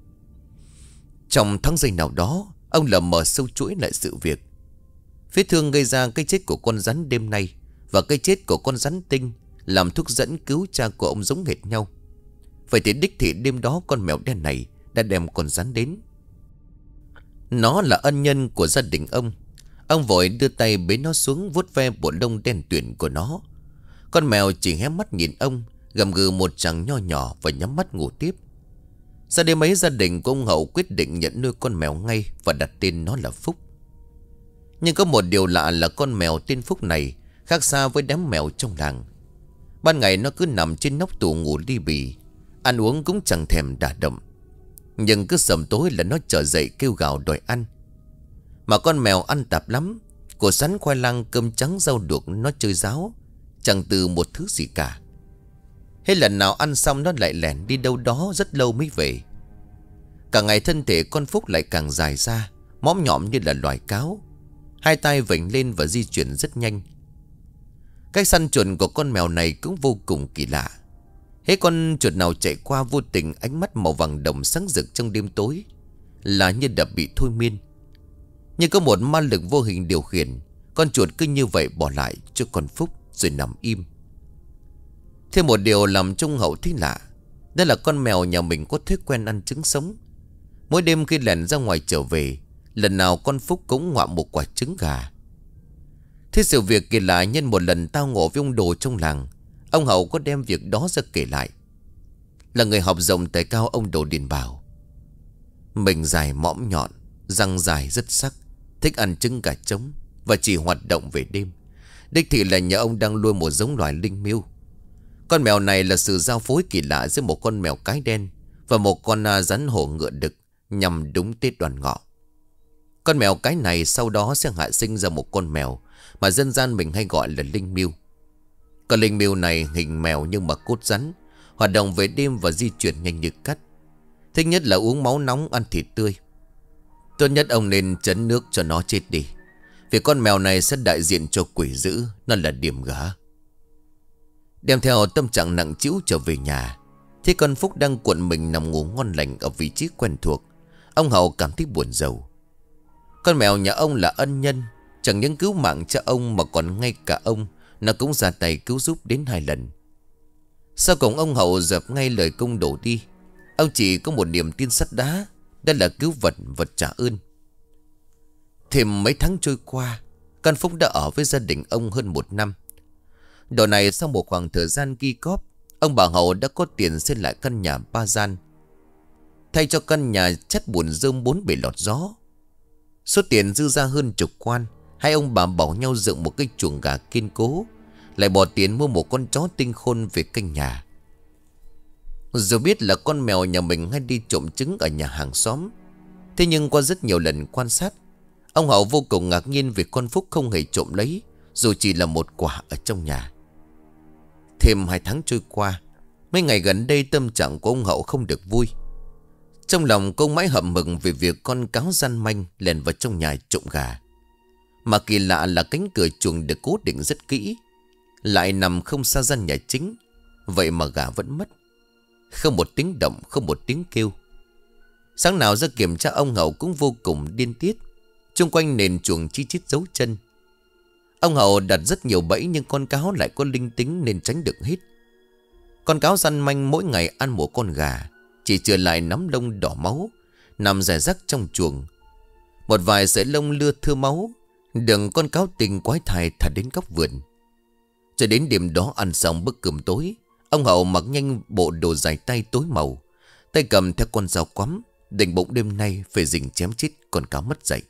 Trong tháng giây nào đó, ông lờ mờ sâu chuỗi lại sự việc. Vết thương gây ra cái chết của con rắn đêm nay và cái chết của con rắn tinh làm thuốc dẫn cứu cha của ông giống hệt nhau. Vậy thì đích thị đêm đó con mèo đen này đã đem con rắn đến. Nó là ân nhân của gia đình ông. Ông vội đưa tay bế nó xuống, vuốt ve bộ lông đen tuyền của nó. Con mèo chỉ hé mắt nhìn ông, gầm gừ một tràng nho nhỏ và nhắm mắt ngủ tiếp. Sau đêm ấy, gia đình của ông Hậu quyết định nhận nuôi con mèo ngay và đặt tên nó là Phúc. Nhưng có một điều lạ là con mèo tên Phúc này khác xa với đám mèo trong làng. Ban ngày nó cứ nằm trên nóc tủ ngủ li bì, ăn uống cũng chẳng thèm đả động. Nhưng cứ sầm tối là nó trở dậy kêu gào đòi ăn. Mà con mèo ăn tạp lắm, củ sắn, khoai lang, cơm trắng, rau luộc nó chơi ráo, chẳng từ một thứ gì cả. Hết lần nào ăn xong nó lại lẻn đi đâu đó rất lâu mới về. Cả ngày thân thể con Phúc lại càng dài ra, móm nhọm như là loài cáo. Hai tay vểnh lên và di chuyển rất nhanh. Cách săn chuột của con mèo này cũng vô cùng kỳ lạ. Hết con chuột nào chạy qua, vô tình ánh mắt màu vàng đồng sáng rực trong đêm tối là như đập bị thôi miên. Nhưng có một ma lực vô hình điều khiển, con chuột cứ như vậy bỏ lại cho con Phúc rồi nằm im. Thêm một điều làm trong Hậu thấy lạ, Đây là con mèo nhà mình có thói quen ăn trứng sống. Mỗi đêm khi lẻn ra ngoài trở về, lần nào con Phúc cũng ngoạm một quả trứng gà. Thế sự việc kể lại nhân một lần tao ngộ với ông Đồ trong làng. Ông Hậu có đem việc đó ra kể lại. Là người học rộng tài cao, ông Đồ điền bảo: mình dài mõm nhọn, răng dài rất sắc, thích ăn trứng gà trống và chỉ hoạt động về đêm. Đích thị là nhà ông đang nuôi một giống loài linh miêu. Con mèo này là sự giao phối kỳ lạ giữa một con mèo cái đen và một con rắn hổ ngựa đực, nhằm đúng Tết Đoan Ngọ. Con mèo cái này sau đó sẽ hạ sinh ra một con mèo mà dân gian mình hay gọi là linh miêu. Con linh miêu này hình mèo nhưng mà cốt rắn, hoạt động về đêm và di chuyển nhanh như cắt. Thích nhất là uống máu nóng, ăn thịt tươi. Tốt nhất ông nên trấn nước cho nó chết đi, vì con mèo này sẽ đại diện cho quỷ dữ, nó là điểm gá. Đem theo tâm trạng nặng trĩu trở về nhà, thì con Phúc đang cuộn mình nằm ngủ ngon lành ở vị trí quen thuộc. Ông Hậu cảm thấy buồn rầu. Con mèo nhà ông là ân nhân, chẳng những cứu mạng cho ông mà còn ngay cả ông nó cũng ra tay cứu giúp đến hai lần. Sau cùng ông Hậu dập ngay lời công đổ đi. Ông chỉ có một niềm tin sắt đá, đó là cứu vật vật trả ơn. Thêm mấy tháng trôi qua, con Phúc đã ở với gia đình ông hơn một năm. Độ này sau một khoảng thời gian ghi góp, ông bà Hậu đã có tiền xây lại căn nhà ba gian, thay cho căn nhà chất bùn rơm bốn bề lọt gió. Số tiền dư ra hơn chục quan, hai ông bà bảo nhau dựng một cái chuồng gà kiên cố, lại bỏ tiền mua một con chó tinh khôn về canh nhà. Dù biết là con mèo nhà mình hay đi trộm trứng ở nhà hàng xóm, thế nhưng qua rất nhiều lần quan sát, ông Hậu vô cùng ngạc nhiên vì con Phúc không hề trộm lấy, dù chỉ là một quả ở trong nhà. Thêm hai tháng trôi qua, mấy ngày gần đây tâm trạng của ông Hậu không được vui. Trong lòng cô mãi hậm hực về việc con cáo gian manh lèn vào trong nhà trộm gà. Mà kỳ lạ là cánh cửa chuồng được cố định rất kỹ, lại nằm không xa gian nhà chính. Vậy mà gà vẫn mất. Không một tiếng động, không một tiếng kêu. Sáng nào ra kiểm tra, ông Hậu cũng vô cùng điên tiết. Xung quanh nền chuồng chi chít dấu chân. Ông Hậu đặt rất nhiều bẫy, nhưng con cáo lại có linh tính nên tránh được hết. Con cáo gian manh mỗi ngày ăn một con gà, chỉ trừ lại nắm lông đỏ máu nằm rải rác trong chuồng. Một vài sợi lông lưa thưa máu, đừng con cáo tình quái thai thả đến góc vườn. Cho đến đêm đó ăn xong bữa cơm tối, ông Hậu mặc nhanh bộ đồ dài tay tối màu, tay cầm theo con dao quắm, định bụng đêm nay phải rình chém chết con cáo mất dậy.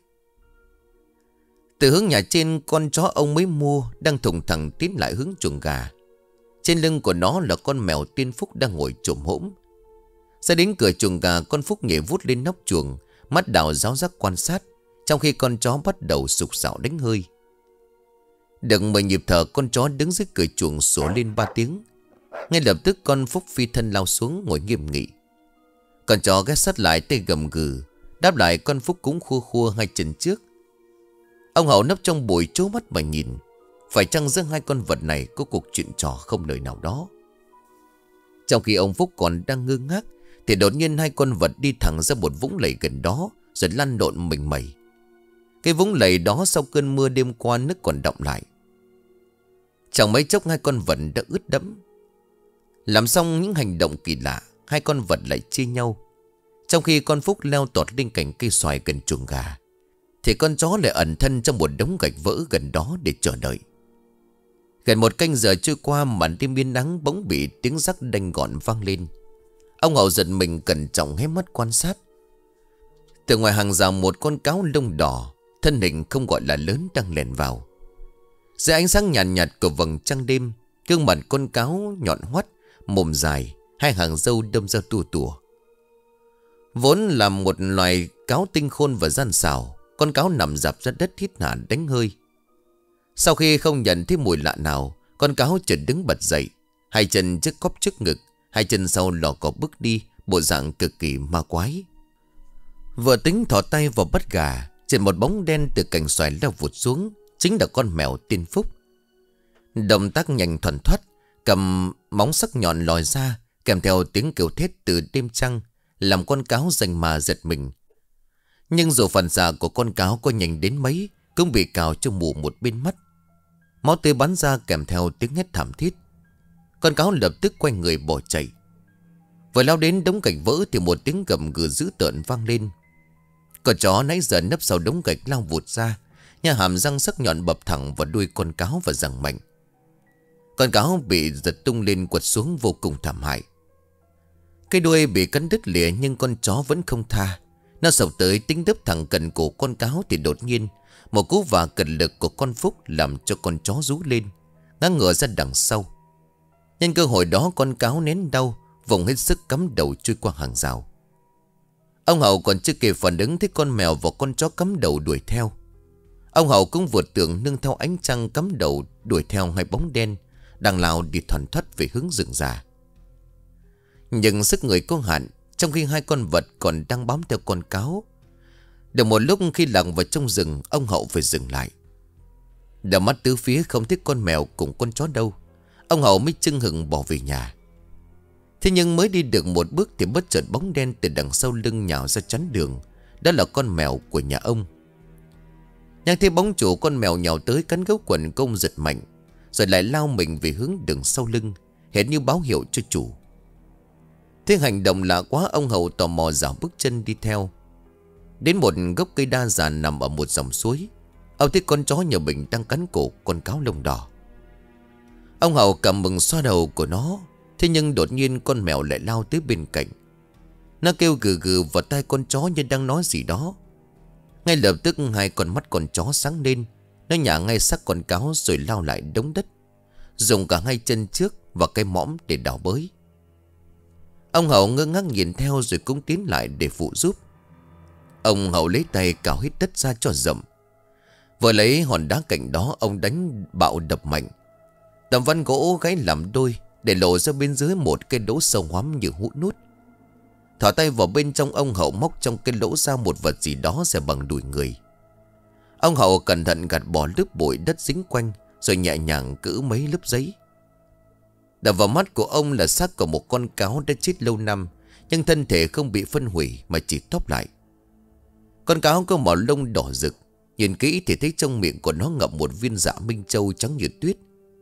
Từ hướng nhà trên, con chó ông mới mua đang thùng thẳng tiến lại hướng chuồng gà. Trên lưng của nó là con mèo tiên Phúc đang ngồi chồm hổm. Ra đến cửa chuồng gà, con Phúc nhảy vút lên nóc chuồng, mắt đảo giáo giác quan sát, trong khi con chó bắt đầu sục sạo đánh hơi. Được mười nhịp thở, con chó đứng dưới cửa chuồng sủa lên ba tiếng. Ngay lập tức con Phúc phi thân lao xuống ngồi nghiêm nghị. Con chó ghé sát lại, tay gầm gừ đáp lại. Con Phúc cũng khua khua hai chân trước. Ông Hậu nấp trong bụi trố mắt mà nhìn. Phải chăng giữa hai con vật này có cuộc chuyện trò không lời nào đó? Trong khi ông Phúc còn đang ngơ ngác, thì đột nhiên hai con vật đi thẳng ra một vũng lầy gần đó, rồi lăn lộn mình mẩy. Cái vũng lầy đó sau cơn mưa đêm qua nước còn đọng lại. Chẳng mấy chốc hai con vật đã ướt đẫm. Làm xong những hành động kỳ lạ, hai con vật lại chia nhau. Trong khi con Phúc leo tọt lên cành cây xoài gần chuồng gà, thì con chó lại ẩn thân trong một đống gạch vỡ gần đó để chờ đợi. Gần một canh giờ trôi qua, màn đêm yên nắng bỗng bị tiếng rắc đanh gọn vang lên. Ông Hậu giật mình cẩn trọng hé mắt quan sát. Từ ngoài hàng rào, một con cáo lông đỏ, thân hình không gọi là lớn, đang lèn vào. Dưới ánh sáng nhàn nhạt, nhạt của vầng trăng đêm, gương mặt con cáo nhọn hoắt, mồm dài, hai hàng râu đâm ra tua tủa. Vốn là một loài cáo tinh khôn và gian xảo, con cáo nằm dạp ra đất hít hà đánh hơi. Sau khi không nhận thấy mùi lạ nào, con cáo chợt đứng bật dậy, hai chân trước cóp trước ngực, hai chân sau lò cò bước đi, bộ dạng cực kỳ ma quái. Vừa tính thò tay vào bắt gà, trên một bóng đen từ cành xoài leo vụt xuống, chính là con mèo tiên Phúc. Động tác nhanh thuần thoát, cầm móng sắc nhọn lòi ra, kèm theo tiếng kêu thét từ đêm trăng, làm con cáo giành mà giật mình. Nhưng dù phản xạ của con cáo có nhanh đến mấy, cũng bị cào cho mù một bên mắt. Máu tươi bắn ra kèm theo tiếng hét thảm thiết. Con cáo lập tức quay người bỏ chạy. Vừa lao đến đống gạch vỡ thì một tiếng gầm gừ dữ tợn vang lên. Con chó nãy giờ nấp sau đống gạch lao vụt ra, nhà hàm răng sắc nhọn bập thẳng vào đuôi con cáo và giằng mạnh. Con cáo bị giật tung lên quật xuống vô cùng thảm hại. Cái đuôi bị cắn đứt lìa nhưng con chó vẫn không tha. Nó sộc tới tính đớp thẳng cần cổ con cáo thì đột nhiên một cú vả cật lực của con Phúc làm cho con chó rú lên, ngã ngửa ra đằng sau. Nhân cơ hội đó con cáo nén đau, vùng hết sức cắm đầu chui qua hàng rào. Ông Hậu còn chưa kịp phản ứng thấy con mèo và con chó cắm đầu đuổi theo. Ông Hậu cũng vượt tường nương theo ánh trăng cắm đầu đuổi theo hai bóng đen đang lao đi thoăn thoắt về hướng rừng già. Nhưng sức người có hạn, trong khi hai con vật còn đang bám theo con cáo. Được một lúc khi lặn vào trong rừng, ông Hậu phải dừng lại. Đảo mắt tứ phía không thấy con mèo cùng con chó đâu, ông Hậu mới chưng hừng bỏ về nhà. Thế nhưng mới đi được một bước thì bất chợt bóng đen từ đằng sau lưng nhào ra chắn đường. Đó là con mèo của nhà ông. Nhang thấy bóng chủ con mèo nhào tới cắn gấu quần công giật mạnh, rồi lại lao mình về hướng đường sau lưng, hệt như báo hiệu cho chủ. Thế hành động lạ quá, ông Hậu tò mò dạo bước chân đi theo. Đến một gốc cây đa già nằm ở một dòng suối, ông thấy con chó nhà mình đang cắn cổ con cáo lông đỏ. Ông Hậu cầm mừng xoa đầu của nó. Thế nhưng đột nhiên con mèo lại lao tới bên cạnh. Nó kêu gừ gừ vào tai con chó như đang nói gì đó. Ngay lập tức hai con mắt con chó sáng lên. Nó nhả ngay xác con cáo rồi lao lại đống đất, dùng cả hai chân trước và cái mõm để đào bới. Ông Hậu ngơ ngác nhìn theo rồi cũng tiến lại để phụ giúp. Ông Hậu lấy tay cào hết đất ra cho rộng. Vừa lấy hòn đá cạnh đó, ông đánh bạo đập mạnh. Tấm ván gỗ gãy làm đôi, để lộ ra bên dưới một cái lỗ sâu hoắm như hũ nút. Thỏ tay vào bên trong, ông Hậu móc trong cái lỗ ra một vật gì đó sẽ bằng đùi người. Ông Hậu cẩn thận gạt bỏ lớp bụi đất dính quanh, rồi nhẹ nhàng cữ mấy lớp giấy. Đập vào mắt của ông là xác của một con cáo đã chết lâu năm, nhưng thân thể không bị phân hủy mà chỉ tóp lại. Con cáo có màu lông đỏ rực, nhìn kỹ thì thấy trong miệng của nó ngậm một viên dạ minh châu trắng như tuyết.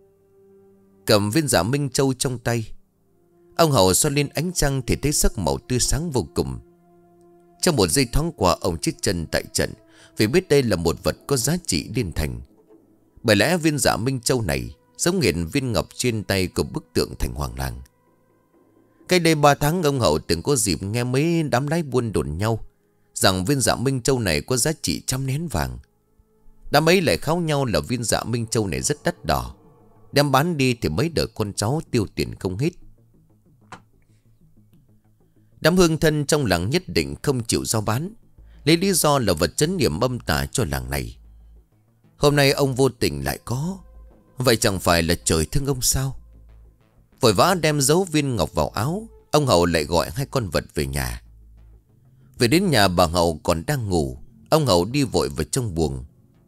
Cầm viên dạ minh châu trong tay, ông Hậu xoay lên ánh trăng thì thấy sắc màu tươi sáng vô cùng. Trong một giây thoáng qua, ông chết chân tại trận vì biết đây là một vật có giá trị liên thành. Bởi lẽ viên dạ minh châu này giống hệt viên ngọc trên tay của bức tượng thành hoàng làng. Cách đây ba tháng, ông Hậu từng có dịp nghe mấy đám lái buôn đồn nhau rằng viên dạ minh châu này có giá trị trăm nén vàng. Đám ấy lại kháo nhau là viên dạ minh châu này rất đắt đỏ, đem bán đi thì mấy đời con cháu tiêu tiền không hết. Đám hương thân trong làng nhất định không chịu giao bán, lấy lý do là vật trấn niệm âm tà cho làng này. Hôm nay ông vô tình lại có, vậy chẳng phải là trời thương ông sao? Vội vã đem giấu viên ngọc vào áo, ông Hậu lại gọi hai con vật về nhà. Về đến nhà, bà Hậu còn đang ngủ. Ông Hậu đi vội vào trong buồng,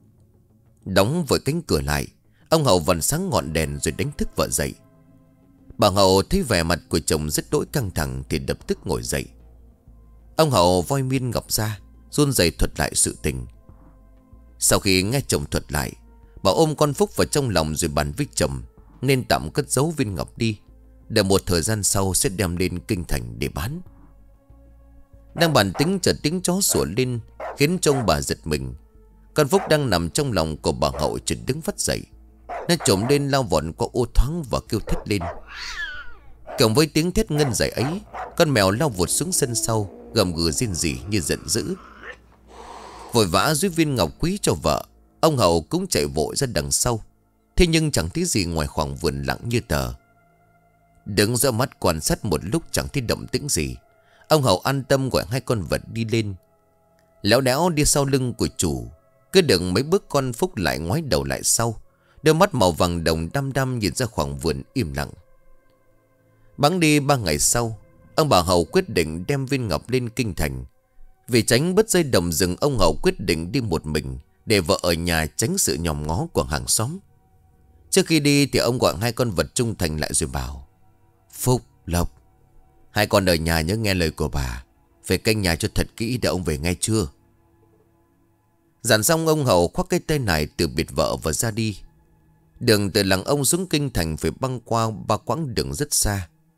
đóng vội cánh cửa lại. Ông Hậu vặn sáng ngọn đèn rồi đánh thức vợ dậy. Bà Hậu thấy vẻ mặt của chồng rất đỗi căng thẳng thì lập tức ngồi dậy. Ông Hậu voi miên ngọc ra, run rẩy thuật lại sự tình. Sau khi nghe chồng thuật lại, bà ôm con Phúc vào trong lòng rồi bàn với chồng nên tạm cất giấu viên ngọc đi, để một thời gian sau sẽ đem lên kinh thành để bán. Đang bàn tính, chợt tiếng chó sủa lên khiến trông bà giật mình. Con Phúc đang nằm trong lòng của bà Hậu chợt đứng phát dậy. Nó trồm lên lao vọt qua ô thoáng và kêu thét lên. Cộng với tiếng thét ngân dài ấy, con mèo lao vụt xuống sân sau, gầm gừ rên rỉ như giận dữ. Vội vã dưới viên ngọc quý cho vợ, ông Hậu cũng chạy vội ra đằng sau. Thế nhưng chẳng thấy gì ngoài khoảng vườn lặng như tờ. Đứng ra mắt quan sát một lúc chẳng thấy động tĩnh gì, ông Hậu an tâm gọi hai con vật đi lên. Léo đéo đi sau lưng của chủ. Cứ đừng mấy bước, con Phúc lại ngoái đầu lại sau, đôi mắt màu vàng đồng đăm đăm nhìn ra khoảng vườn im lặng. Bẵng đi ba ngày sau, ông bà Hậu quyết định đem viên ngọc lên kinh thành. Vì tránh bứt dây đồng rừng, ông Hậu quyết định đi một mình, để vợ ở nhà tránh sự nhòm ngó của hàng xóm. Trước khi đi thì ông gọi hai con vật trung thành lại rồi bảo: Phúc, Lộc, hai con ở nhà nhớ nghe lời của bà, phải canh nhà cho thật kỹ để ông về ngay chưa. Dặn xong, ông Hậu khoác cái tay này từ biệt vợ và ra đi. Đường từ làng ông xuống kinh thành phải băng qua ba quãng đường rất xa.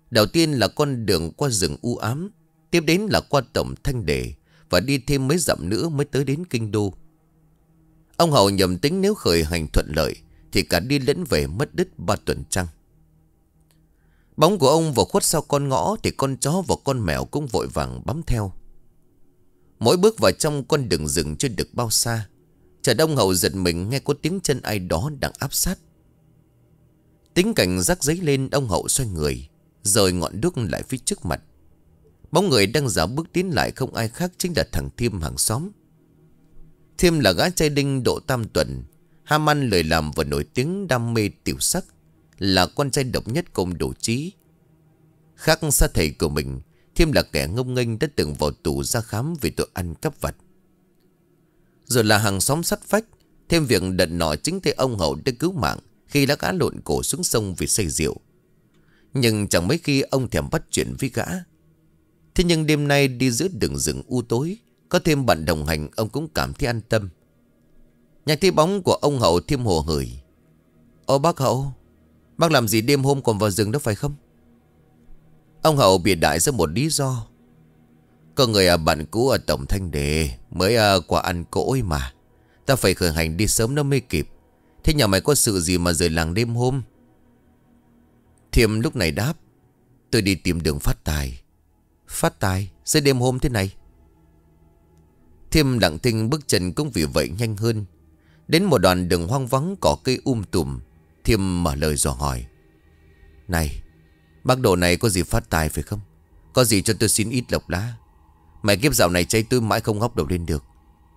Đầu tiên là con đường qua rừng u ám, tiếp đến là qua tổng Thanh Đề, và đi thêm mấy dặm nữa mới tới đến kinh đô. Ông Hậu nhầm tính nếu khởi hành thuận lợi thì cả đi lẫn về mất đứt ba tuần trăng. Bóng của ông vừa khuất sau con ngõ thì con chó và con mèo cũng vội vàng bám theo. Mỗi bước vào trong con đường rừng chưa được bao xa, chợt ông Hậu giật mình nghe có tiếng chân ai đó đang áp sát. Tính cảnh giác dấy lên, ông Hậu xoay người rồi ngọn đuốc lại phía trước mặt. Bóng người đang dạo bước tiến lại không ai khác chính là thằng Thiêm hàng xóm. Thiêm là gã trai đinh độ tam tuần, ham ăn lười làm và nổi tiếng đam mê tiểu sắc, là con trai độc nhất cùng Đỗ Trí. Khác xa thầy của mình, Thiêm là kẻ ngông nghênh đã từng vào tù ra khám vì tội ăn cắp vặt. Rồi là hàng xóm sắt vách, thêm việc đợt nọ chính tay ông Hậu đã cứu mạng khi đã gã lộn cổ xuống sông vì say rượu. Nhưng chẳng mấy khi ông thèm bắt chuyện với gã. Thế nhưng đêm nay đi giữa đường rừng u tối, có thêm bạn đồng hành, ông cũng cảm thấy an tâm. Nhạc thấy bóng của ông Hậu, Thiêm hồ hởi: "Ô bác Hậu, bác làm gì đêm hôm còn vào rừng đó phải không?" Ông Hậu bịa đại ra một lý do: "Có người à, bạn cũ ở tổng Thanh Đề mới à, qua ăn cỗ mà. Ta phải khởi hành đi sớm nó mới kịp. Thế nhà mày có sự gì mà rời làng đêm hôm?" Thiêm lúc này đáp: "Tôi đi tìm đường phát tài." "Phát tài? Giữa đêm hôm thế này?" Thiêm lặng thinh, bước chân cũng vì vậy nhanh hơn. Đến một đoạn đường hoang vắng cỏ cây um tùm, Thiêm mở lời dò hỏi: "Này, bác đồ này có gì phát tài phải không? Có gì cho tôi xin ít lộc lá. Mày kiếp dạo này cháy tôi mãi không ngóc đầu lên được."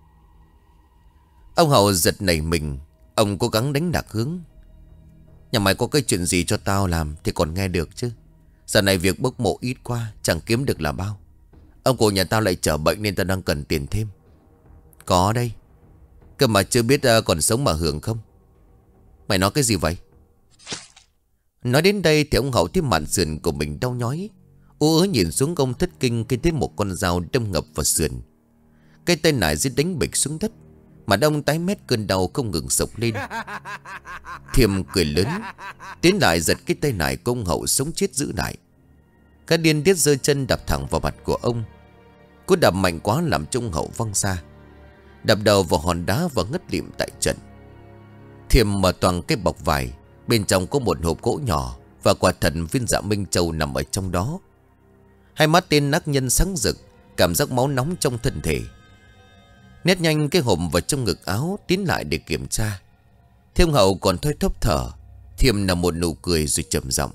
Ông Hậu giật nảy mình. Ông cố gắng đánh lạc hướng: "Nhà mày có cái chuyện gì cho tao làm thì còn nghe được chứ. Giờ này việc bốc mộ ít quá, chẳng kiếm được là bao. Ông cụ nhà tao lại trở bệnh nên tao đang cần tiền thêm." "Có đây. Cơ mà chưa biết uh, còn sống mà hưởng không." "Mày nói cái gì vậy?" Nói đến đây thì ông Hậu thấy mạn sườn của mình đau nhói. Ú ớ nhìn xuống, ông thất kinh khi thấy một con dao đâm ngập vào sườn. Cái tay nải dưới đánh bịch xuống đất. Mà đông tái mét, cơn đau không ngừng sộc lên. Thiêm cười lớn, tiến lại giật cái tay nải của ông Hậu sống chết giữ lại. Cái điên tiết giơ chân đạp thẳng vào mặt của ông. Cú đạp mạnh quá làm cho ông Hậu văng xa, đập đầu vào hòn đá và ngất lịm tại trận. Thiêm mở toàn cái bọc vải, bên trong có một hộp gỗ nhỏ và quả thần viên dạ Minh Châu nằm ở trong đó. Hai mắt tên ác nhân sáng rực, cảm giác máu nóng trong thân thể. Nét nhanh cái hộp vào trong ngực áo, tiến lại để kiểm tra. Thiêm Hậu còn thoi thóp thở. Thiêm nằm một nụ cười rồi trầm giọng: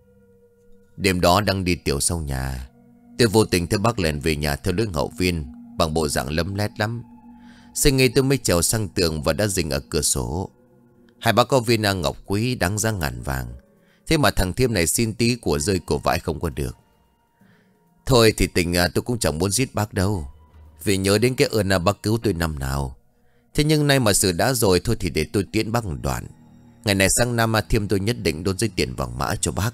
"Đêm đó đang đi tiểu sau nhà, tôi vô tình thấy bác lèn về nhà theo lối hậu viên bằng bộ dạng lấm lét lắm. Sinh nghi tôi mới trèo sang tường và đã dình ở cửa sổ. Hai bác có viên A ngọc quý đáng giá ngàn vàng. Thế mà thằng Thiêm này xin tí của rơi của vãi không có được. Thôi thì tình à, tôi cũng chẳng muốn giết bác đâu, vì nhớ đến cái ơn à, bác cứu tôi năm nào. Thế nhưng nay mà sự đã rồi, thôi thì để tôi tiễn bác một đoạn. Ngày này sang năm à, Thiêm tôi nhất định đôn dây tiền vàng mã cho bác."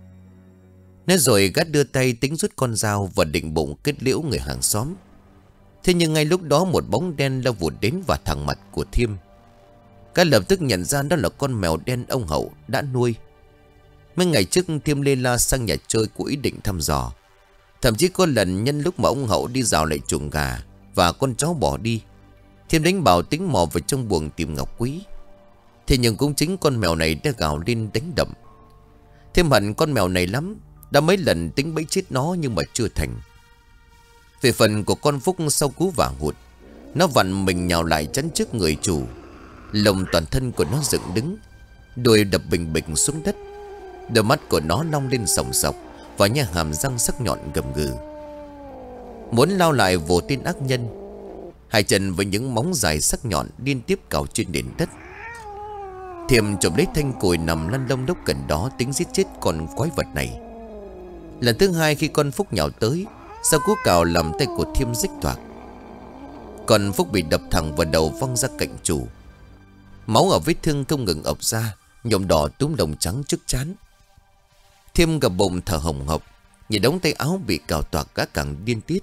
Nói rồi gắt đưa tay tính rút con dao và định bụng kết liễu người hàng xóm. Thế nhưng ngay lúc đó một bóng đen lao vụt đến vào thẳng mặt của Thiêm. Các lập tức nhận ra đó là con mèo đen ông Hậu đã nuôi. Mấy ngày trước Thiêm lê la sang nhà chơi của ý định thăm dò. Thậm chí có lần nhân lúc mà ông Hậu đi rào lại chuồng gà và con chó bỏ đi, Thiêm đánh bảo tính mò vào trong buồng tìm ngọc quý. Thế nhưng cũng chính con mèo này đã gào lên đánh đậm. Thiêm hận con mèo này lắm, đã mấy lần tính bẫy chết nó nhưng mà chưa thành. Về phần của con Phúc, sau cú vả hụt, nó vặn mình nhào lại chắn trước người chủ. Lồng toàn thân của nó dựng đứng, đuôi đập bình bình xuống đất. Đôi mắt của nó long lên sòng sọc và nhà hàm răng sắc nhọn gầm gừ, muốn lao lại vồ tên ác nhân. Hai chân với những móng dài sắc nhọn liên tiếp cào trên nền đất. Thiêm chộp lấy thanh cùi nằm lăn lông đốc gần đó tính giết chết con quái vật này. Lần thứ hai khi con Phúc nhào tới, sau cú cào làm tay của Thiêm rách toạc. Con Phúc bị đập thẳng vào đầu, văng ra cạnh chủ. Máu ở vết thương không ngừng ọc ra, nhuộm đỏ túm đồng trắng trước trán. Thiêm gập bụng thở hồng hộc, nhìn đống tay áo bị cào toạc cá càng điên tiết.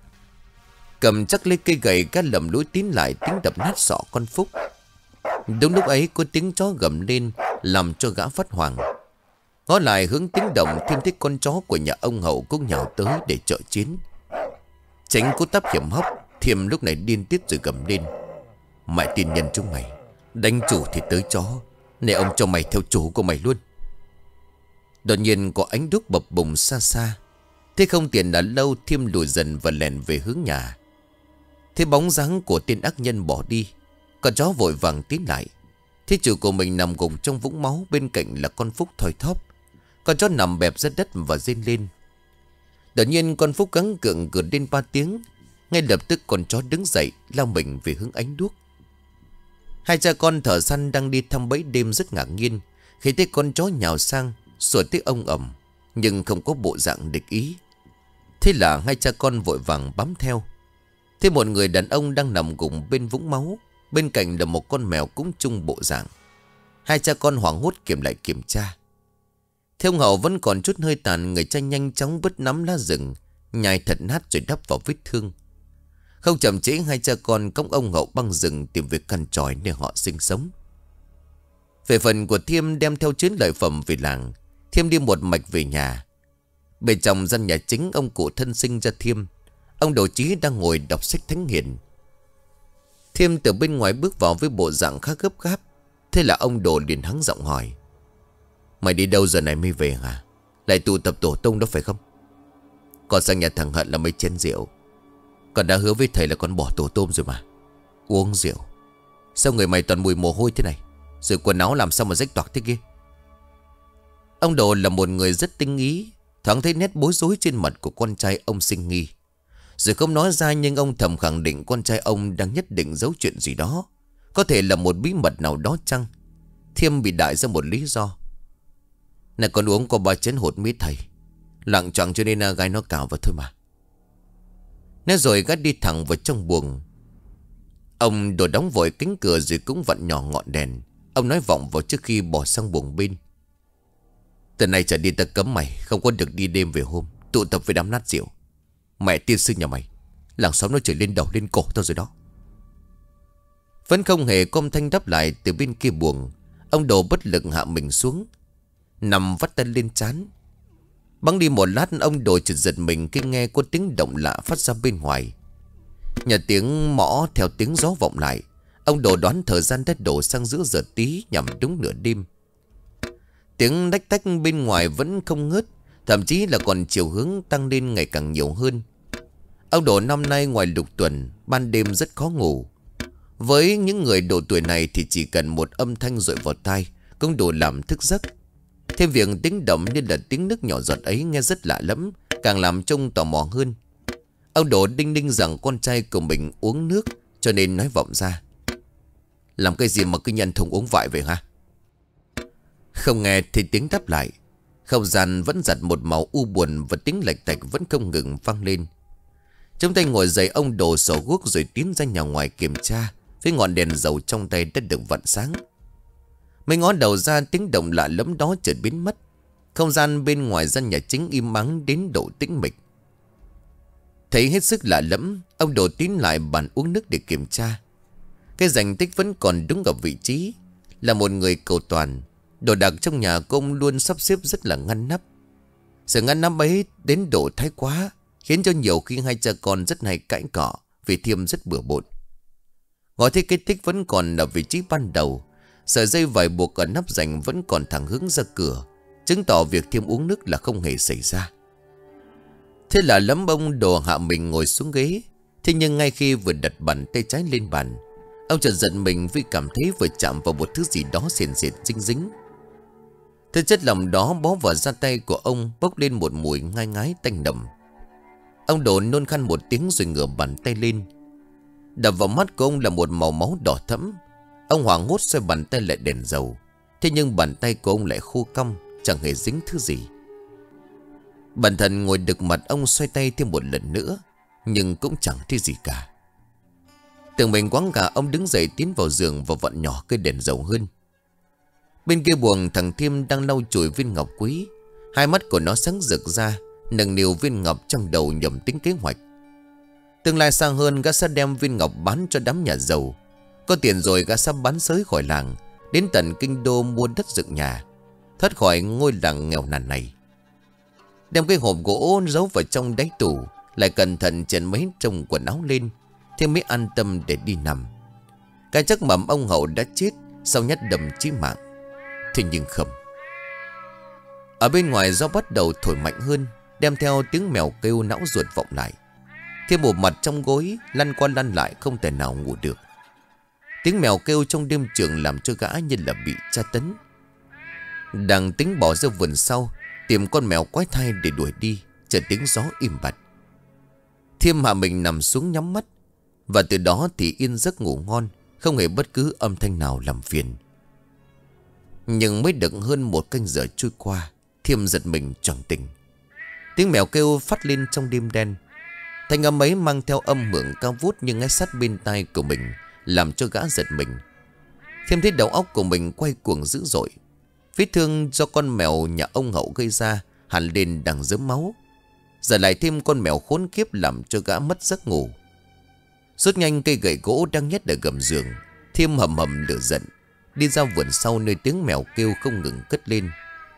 Cầm chắc lấy cây gậy, cá lầm lũi tiến lại tính đập nát sọ con Phúc. Đúng lúc ấy có tiếng chó gầm lên làm cho gã phát hoảng. Ngó lại hướng tiếng động, Thiêm thấy con chó của nhà ông Hậu cũng nhào tới để trợ chiến. Tránh cú tấp hiểm hóc, Thiêm lúc này điên tiết rồi gầm lên: mẹ tin nhân chúng mày, đánh chủ thì tới chó, này ông cho mày theo chủ của mày luôn. Đột nhiên có ánh đuốc bập bùng xa xa. Thế không tiền đã lâu, Thiêm lùi dần và lèn về hướng nhà. Thế bóng dáng của tên ác nhân bỏ đi, con chó vội vàng tiến lại. Thế chủ của mình nằm gục trong vũng máu, bên cạnh là con Phúc thoi thóp. Con chó nằm bẹp ra đất và rên lên. Đột nhiên con Phúc gắng gượng gượt lên ba tiếng. Ngay lập tức con chó đứng dậy, lao mình về hướng ánh đuốc. Hai cha con thợ săn đang đi thăm bẫy đêm rất ngạc nhiên khi thấy con chó nhào sang, sủa tới ông ầm, nhưng không có bộ dạng địch ý. Thế là hai cha con vội vàng bám theo. Thế một người đàn ông đang nằm gục bên vũng máu, bên cạnh là một con mèo cũng chung bộ dạng. Hai cha con hoảng hốt kiểm lại kiểm tra. Thế ông Hậu vẫn còn chút hơi tàn, người cha nhanh chóng vứt nắm lá rừng, nhai thật nát rồi đắp vào vết thương. Không chậm trễ, hai cha con cõng ông Hậu băng rừng tìm việc căn tròi nơi họ sinh sống. Về phần của Thiêm đem theo chiến lợi phẩm về làng, Thiêm đi một mạch về nhà. Bên trong gian nhà chính, ông cụ thân sinh ra Thiêm, ông Đồ Chí đang ngồi đọc sách thánh hiền. Thiêm từ bên ngoài bước vào với bộ dạng khá gấp gáp. Thế là ông Đồ liền hắng giọng hỏi: mày đi đâu giờ này mới về hả? Lại tụ tập tổ tông đó phải không? Con sang nhà thằng Hận là mấy chén rượu. Con đã hứa với thầy là con bỏ tổ tôm rồi mà. Uống rượu sao người mày toàn mùi mồ hôi thế này, rồi quần áo làm sao mà rách toạc thế kia? Ông Đồ là một người rất tinh ý, thoáng thấy nét bối rối trên mặt của con trai ông sinh nghi. Rồi không nói ra, nhưng ông thầm khẳng định con trai ông đang nhất định giấu chuyện gì đó. Có thể là một bí mật nào đó chăng? Thiêm bị đại ra một lý do: này con uống có ba chén hột mít thầy, lặng choạng cho nên gai nó cào vào thôi mà. Nói rồi gắt đi thẳng vào trong buồng. Ông Đồ đóng vội cánh cửa rồi cũng vặn nhỏ ngọn đèn. Ông nói vọng vào trước khi bỏ sang buồng bên: từ nay trở đi ta cấm mày không có được đi đêm về hôm, tụ tập với đám nát rượu. Mẹ tiên sư nhà mày, làng xóm nó trở lên đầu lên cổ tao rồi đó. Vẫn không hề có âm thanh đáp lại từ bên kia buồng. Ông Đồ bất lực hạ mình xuống, nằm vắt tay lên trán. Bắn đi một lát, ông Đồ chợt giật mình khi nghe có tiếng động lạ phát ra bên ngoài. Nhà tiếng mõ theo tiếng gió vọng lại. Ông Đồ đoán thời gian đã đổ sang giữa giờ tí, nhằm đúng nửa đêm. Tiếng lách tách bên ngoài vẫn không ngớt, thậm chí là còn chiều hướng tăng lên ngày càng nhiều hơn. Ông Đồ năm nay ngoài lục tuần, ban đêm rất khó ngủ. Với những người độ tuổi này thì chỉ cần một âm thanh dội vào tai cũng đủ làm thức giấc. Thêm việc tiếng động như là tiếng nước nhỏ giọt ấy nghe rất lạ lẫm, càng làm trông tò mò hơn. Ông Đồ đinh ninh rằng con trai của mình uống nước, cho nên nói vọng ra: làm cái gì mà cứ nhân thùng uống vại vậy hả? Không nghe thì tiếng đáp lại. Không gian vẫn giặt một màu u buồn, và tiếng lạch tạch vẫn không ngừng vang lên. Trong tay ngồi dậy, ông Đồ sổ guốc rồi tiến ra nhà ngoài kiểm tra. Với ngọn đèn dầu trong tay đã được vặn sáng. Mấy ngó đầu ra, tiếng động lạ lẫm đó chợt biến mất. Không gian bên ngoài gian nhà chính im ắng đến độ tĩnh mịch. Thấy hết sức lạ lẫm, ông Đồ tiến lại bàn uống nước để kiểm tra. Cái danh tích vẫn còn đúng ở vị trí. Là một người cầu toàn, đồ đạc trong nhà của ông luôn sắp xếp rất là ngăn nắp. Sự ngăn nắp ấy đến độ thái quá, khiến cho nhiều khi hai cha con rất hay cãi cọ vì Thiêm rất bừa bộn. Ngồi thấy cái tích vẫn còn ở vị trí ban đầu. Sợi dây vải buộc ở nắp rành vẫn còn thẳng hướng ra cửa, chứng tỏ việc Thiêm uống nước là không hề xảy ra. Thế là lắm, ông Đồ hạ mình ngồi xuống ghế. Thế nhưng ngay khi vừa đặt bàn tay trái lên bàn, ông chợt giận mình vì cảm thấy vừa chạm vào một thứ gì đó sền sệt dính dính. Thứ chất lỏng đó bó vào da tay của ông, bốc lên một mùi ngai ngái tanh đậm. Ông Đồ nôn khan một tiếng rồi ngửa bàn tay lên. Đập vào mắt của ông là một màu máu đỏ thẫm. Ông hoảng hốt xoay bàn tay lại đèn dầu. Thế nhưng bàn tay của ông lại khô cong, chẳng hề dính thứ gì. Bản thân ngồi đực mặt, ông xoay tay thêm một lần nữa, nhưng cũng chẳng thấy gì cả. Tưởng mình quáng gà, ông đứng dậy tiến vào giường và vặn nhỏ cây đèn dầu hơn. Bên kia buồng, thằng Thiêm đang lau chùi viên ngọc quý. Hai mắt của nó sáng rực ra, nâng niu viên ngọc trong đầu nhầm tính kế hoạch. Tương lai sang hơn, gã sẽ đem viên ngọc bán cho đám nhà giàu. Có tiền rồi gã sẽ bán xới khỏi làng, đến tận kinh đô mua đất dựng nhà. thoát khỏi ngôi làng nghèo nàn này. Đem cái hộp gỗ giấu vào trong đáy tủ, lại cẩn thận chèn mấy trong quần áo lên, Thiêm mới an tâm để đi nằm. Cái chắc mầm ông Hậu đã chết sau nhát đâm chí mạng. Thế nhưng không. Ở bên ngoài gió bắt đầu thổi mạnh hơn, đem theo tiếng mèo kêu não ruột vọng lại. Thiêm một mặt trong gối, lăn qua lăn lại không thể nào ngủ được. Tiếng mèo kêu trong đêm trường làm cho gã như là bị tra tấn. Đang tính bỏ ra vườn sau tìm con mèo quái thai để đuổi đi, chợt tiếng gió im bặt. Thiêm hạ mình nằm xuống nhắm mắt, và từ đó thì yên giấc ngủ ngon, không hề bất cứ âm thanh nào làm phiền. Nhưng mới được hơn một canh giờ trôi qua, Thiêm giật mình choàng tỉnh. Tiếng mèo kêu phát lên trong đêm đen. Thanh âm ấy mang theo âm hưởng cao vút nhưng ngay sát bên tai của mình, làm cho gã giật mình. Thiêm thấy đầu óc của mình quay cuồng dữ dội. Vết thương do con mèo nhà ông Hậu gây ra hẳn lên đang rớm máu. Giờ lại thêm con mèo khốn kiếp làm cho gã mất giấc ngủ. Rút nhanh cây gậy gỗ đang nhét ở gầm giường, Thiêm hầm hầm lửa giận đi ra vườn sau nơi tiếng mèo kêu không ngừng cất lên.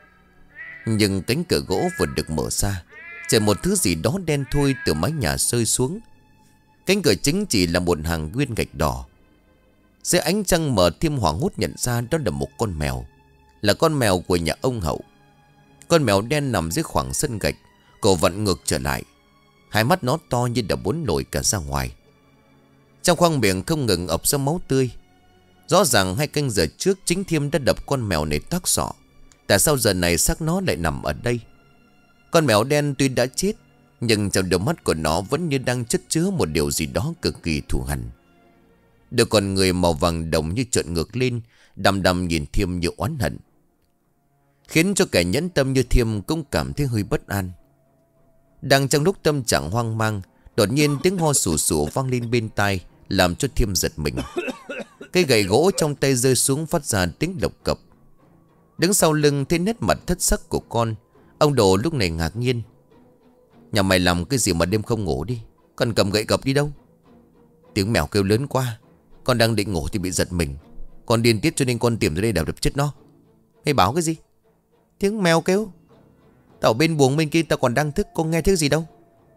Nhưng cánh cửa gỗ vừa được mở ra, chợt một thứ gì đó đen thui từ mái nhà rơi xuống. Cánh cửa chính chỉ là một hàng nguyên gạch đỏ. Dưới ánh trăng mờ, Thiêm hoảng hốt nhận ra đó là một con mèo. Là con mèo của nhà ông Hậu. Con mèo đen nằm dưới khoảng sân gạch, cổ vặn ngược trở lại. Hai mắt nó to như đã muốn nổi cả ra ngoài. Trong khoang miệng không ngừng ọc ra máu tươi. Rõ ràng hai canh giờ trước chính Thiêm đã đập con mèo này toác sọ. Tại sao giờ này xác nó lại nằm ở đây? Con mèo đen tuy đã chết, nhưng trong đôi mắt của nó vẫn như đang chất chứa một điều gì đó cực kỳ thù hằn. Đôi con người màu vàng đồng như trợn ngược lên, đăm đăm nhìn Thiêm như oán hận, khiến cho kẻ nhẫn tâm như Thiêm cũng cảm thấy hơi bất an. Đang trong lúc tâm trạng hoang mang, đột nhiên tiếng ho sù sù vang lên bên tai, làm cho Thiêm giật mình. Cây gậy gỗ trong tay rơi xuống phát ra tiếng lộc cộc. Đứng sau lưng thấy nét mặt thất sắc của con, ông Đồ lúc này ngạc nhiên. Nhà mày làm cái gì mà đêm không ngủ đi? Còn cầm gậy gộc đi đâu? Tiếng mèo kêu lớn quá, con đang định ngủ thì bị giật mình. Con điên tiết cho nên con tìm tới đây đập đập chết nó. Mày báo cái gì? Tiếng mèo kêu. Tao bên buồng bên kia tao còn đang thức, con nghe thấy gì đâu.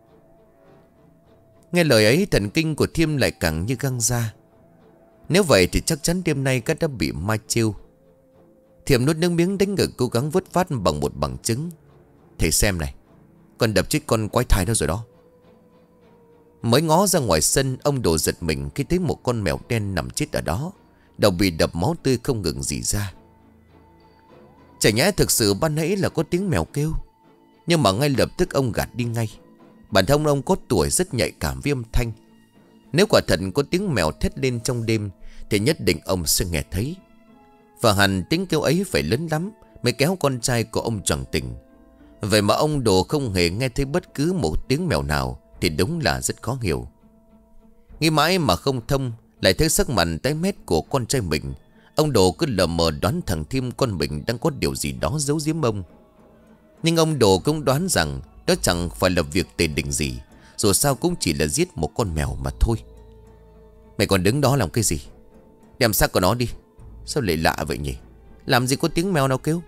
Nghe lời ấy, thần kinh của Thiêm lại càng như căng ra. Nếu vậy thì chắc chắn đêm nay các đã bị ma chiêu. Thiêm nuốt nước miếng đánh ngực, cố gắng vớt phát bằng một bằng chứng. Thầy xem này, con đập chết con quái thai đó rồi đó. Mới ngó ra ngoài sân, ông Đồ giật mình khi thấy một con mèo đen nằm chết ở đó, đầu bị đập máu tươi không ngừng rỉ ra. Chả nhẽ thực sự ban nãy là có tiếng mèo kêu. Nhưng mà ngay lập tức ông gạt đi ngay. Bản thân ông có tuổi rất nhạy cảm với âm thanh. Nếu quả thật có tiếng mèo thét lên trong đêm thì nhất định ông sẽ nghe thấy. Và hẳn tiếng kêu ấy phải lớn lắm mới kéo con trai của ông choàng tỉnh. Vậy mà ông Đồ không hề nghe thấy bất cứ một tiếng mèo nào thì đúng là rất khó hiểu. Nghĩ mãi mà không thông, lại thấy sắc mặt tái mét của con trai mình, ông Đồ cứ lờ mờ đoán thằng Thiêm con mình đang có điều gì đó giấu giếm ông. Nhưng ông Đồ cũng đoán rằng đó chẳng phải là việc tề đình gì, dù sao cũng chỉ là giết một con mèo mà thôi. Mày còn đứng đó làm cái gì? Đem xác của nó đi. Sao lại lạ vậy nhỉ? Làm gì có tiếng mèo nào kêu?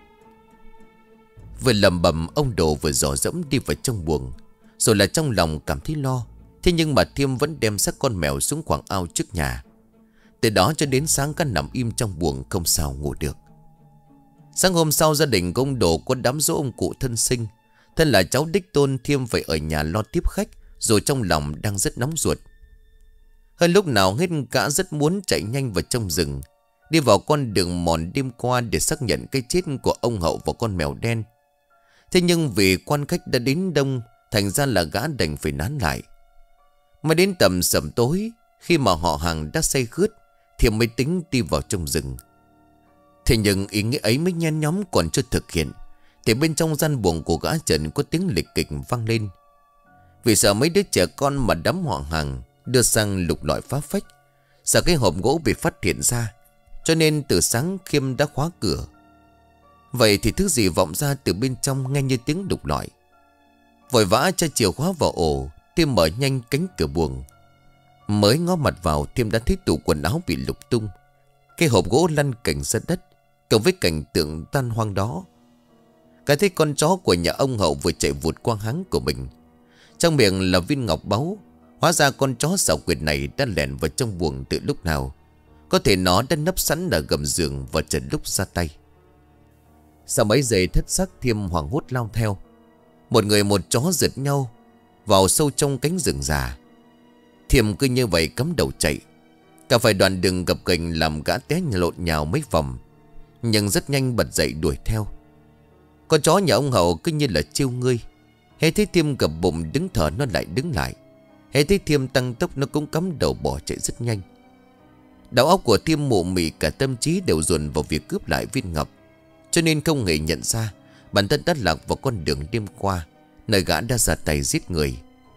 Vừa lầm bầm, ông Đồ vừa dò dẫm đi vào trong buồng, rồi là trong lòng cảm thấy lo. Thế nhưng mà Thiêm vẫn đem xác con mèo xuống khoảng ao trước nhà. Từ đó cho đến sáng cả nằm im trong buồng không sao ngủ được. Sáng hôm sau, gia đình của ông Đồ có đám giỗ ông cụ thân sinh. Thân là cháu đích tôn, Thiêm phải ở nhà lo tiếp khách, rồi trong lòng đang rất nóng ruột. Hơn lúc nào hết cả rất muốn chạy nhanh vào trong rừng, đi vào con đường mòn đêm qua để xác nhận cái chết của ông Hậu và con mèo đen. Thế nhưng vì quan khách đã đến đông, thành ra là gã đành phải nán lại. Mới đến tầm sẩm tối, khi mà họ hàng đã say khướt, Thiêm mới tính đi vào trong rừng. Thế nhưng ý nghĩa ấy mới nhen nhóm còn chưa thực hiện, thì bên trong gian buồng của gã Trần có tiếng lịch kịch vang lên. Vì sợ mấy đứa trẻ con mà đám họ hàng đưa sang lục lọi phá phách, sợ cái hộp gỗ bị phát hiện ra, cho nên từ sáng Khiêm đã khóa cửa. Vậy thì thứ gì vọng ra từ bên trong nghe như tiếng lục lọi. Vội vã cho chìa khóa vào ổ, Thiêm mở nhanh cánh cửa buồng. Mới ngó mặt vào, Thiêm đã thấy tủ quần áo bị lục tung, cái hộp gỗ lăn cành ra đất. Cộng với cảnh tượng tan hoang đó, cả thấy con chó của nhà ông Hậu vừa chạy vụt qua háng của mình, trong miệng là viên ngọc báu. Hóa ra con chó xảo quyệt này đã lẻn vào trong buồng từ lúc nào. Có thể nó đã nấp sẵn ở gầm giường và chờ lúc ra tay. Sau mấy giây thất sắc, Thiêm hoảng hốt lao theo. Một người một chó rượt nhau vào sâu trong cánh rừng già. Thiêm cứ như vậy cắm đầu chạy. Cả phải đoạn đường gập ghềnh làm gã té lộn nhào mấy vòng, nhưng rất nhanh bật dậy đuổi theo. Con chó nhà ông Hậu cứ như là chiêu ngươi. Hễ thấy Thiêm gập bụng đứng thở nó lại đứng lại. Hễ thấy Thiêm tăng tốc nó cũng cắm đầu bỏ chạy rất nhanh. Đầu óc của Thiêm mụ mị, cả tâm trí đều dồn vào việc cướp lại viên ngọc, cho nên không hề nhận ra bản thân đã lạc vào con đường đêm qua, nơi gã đã ra tay giết người.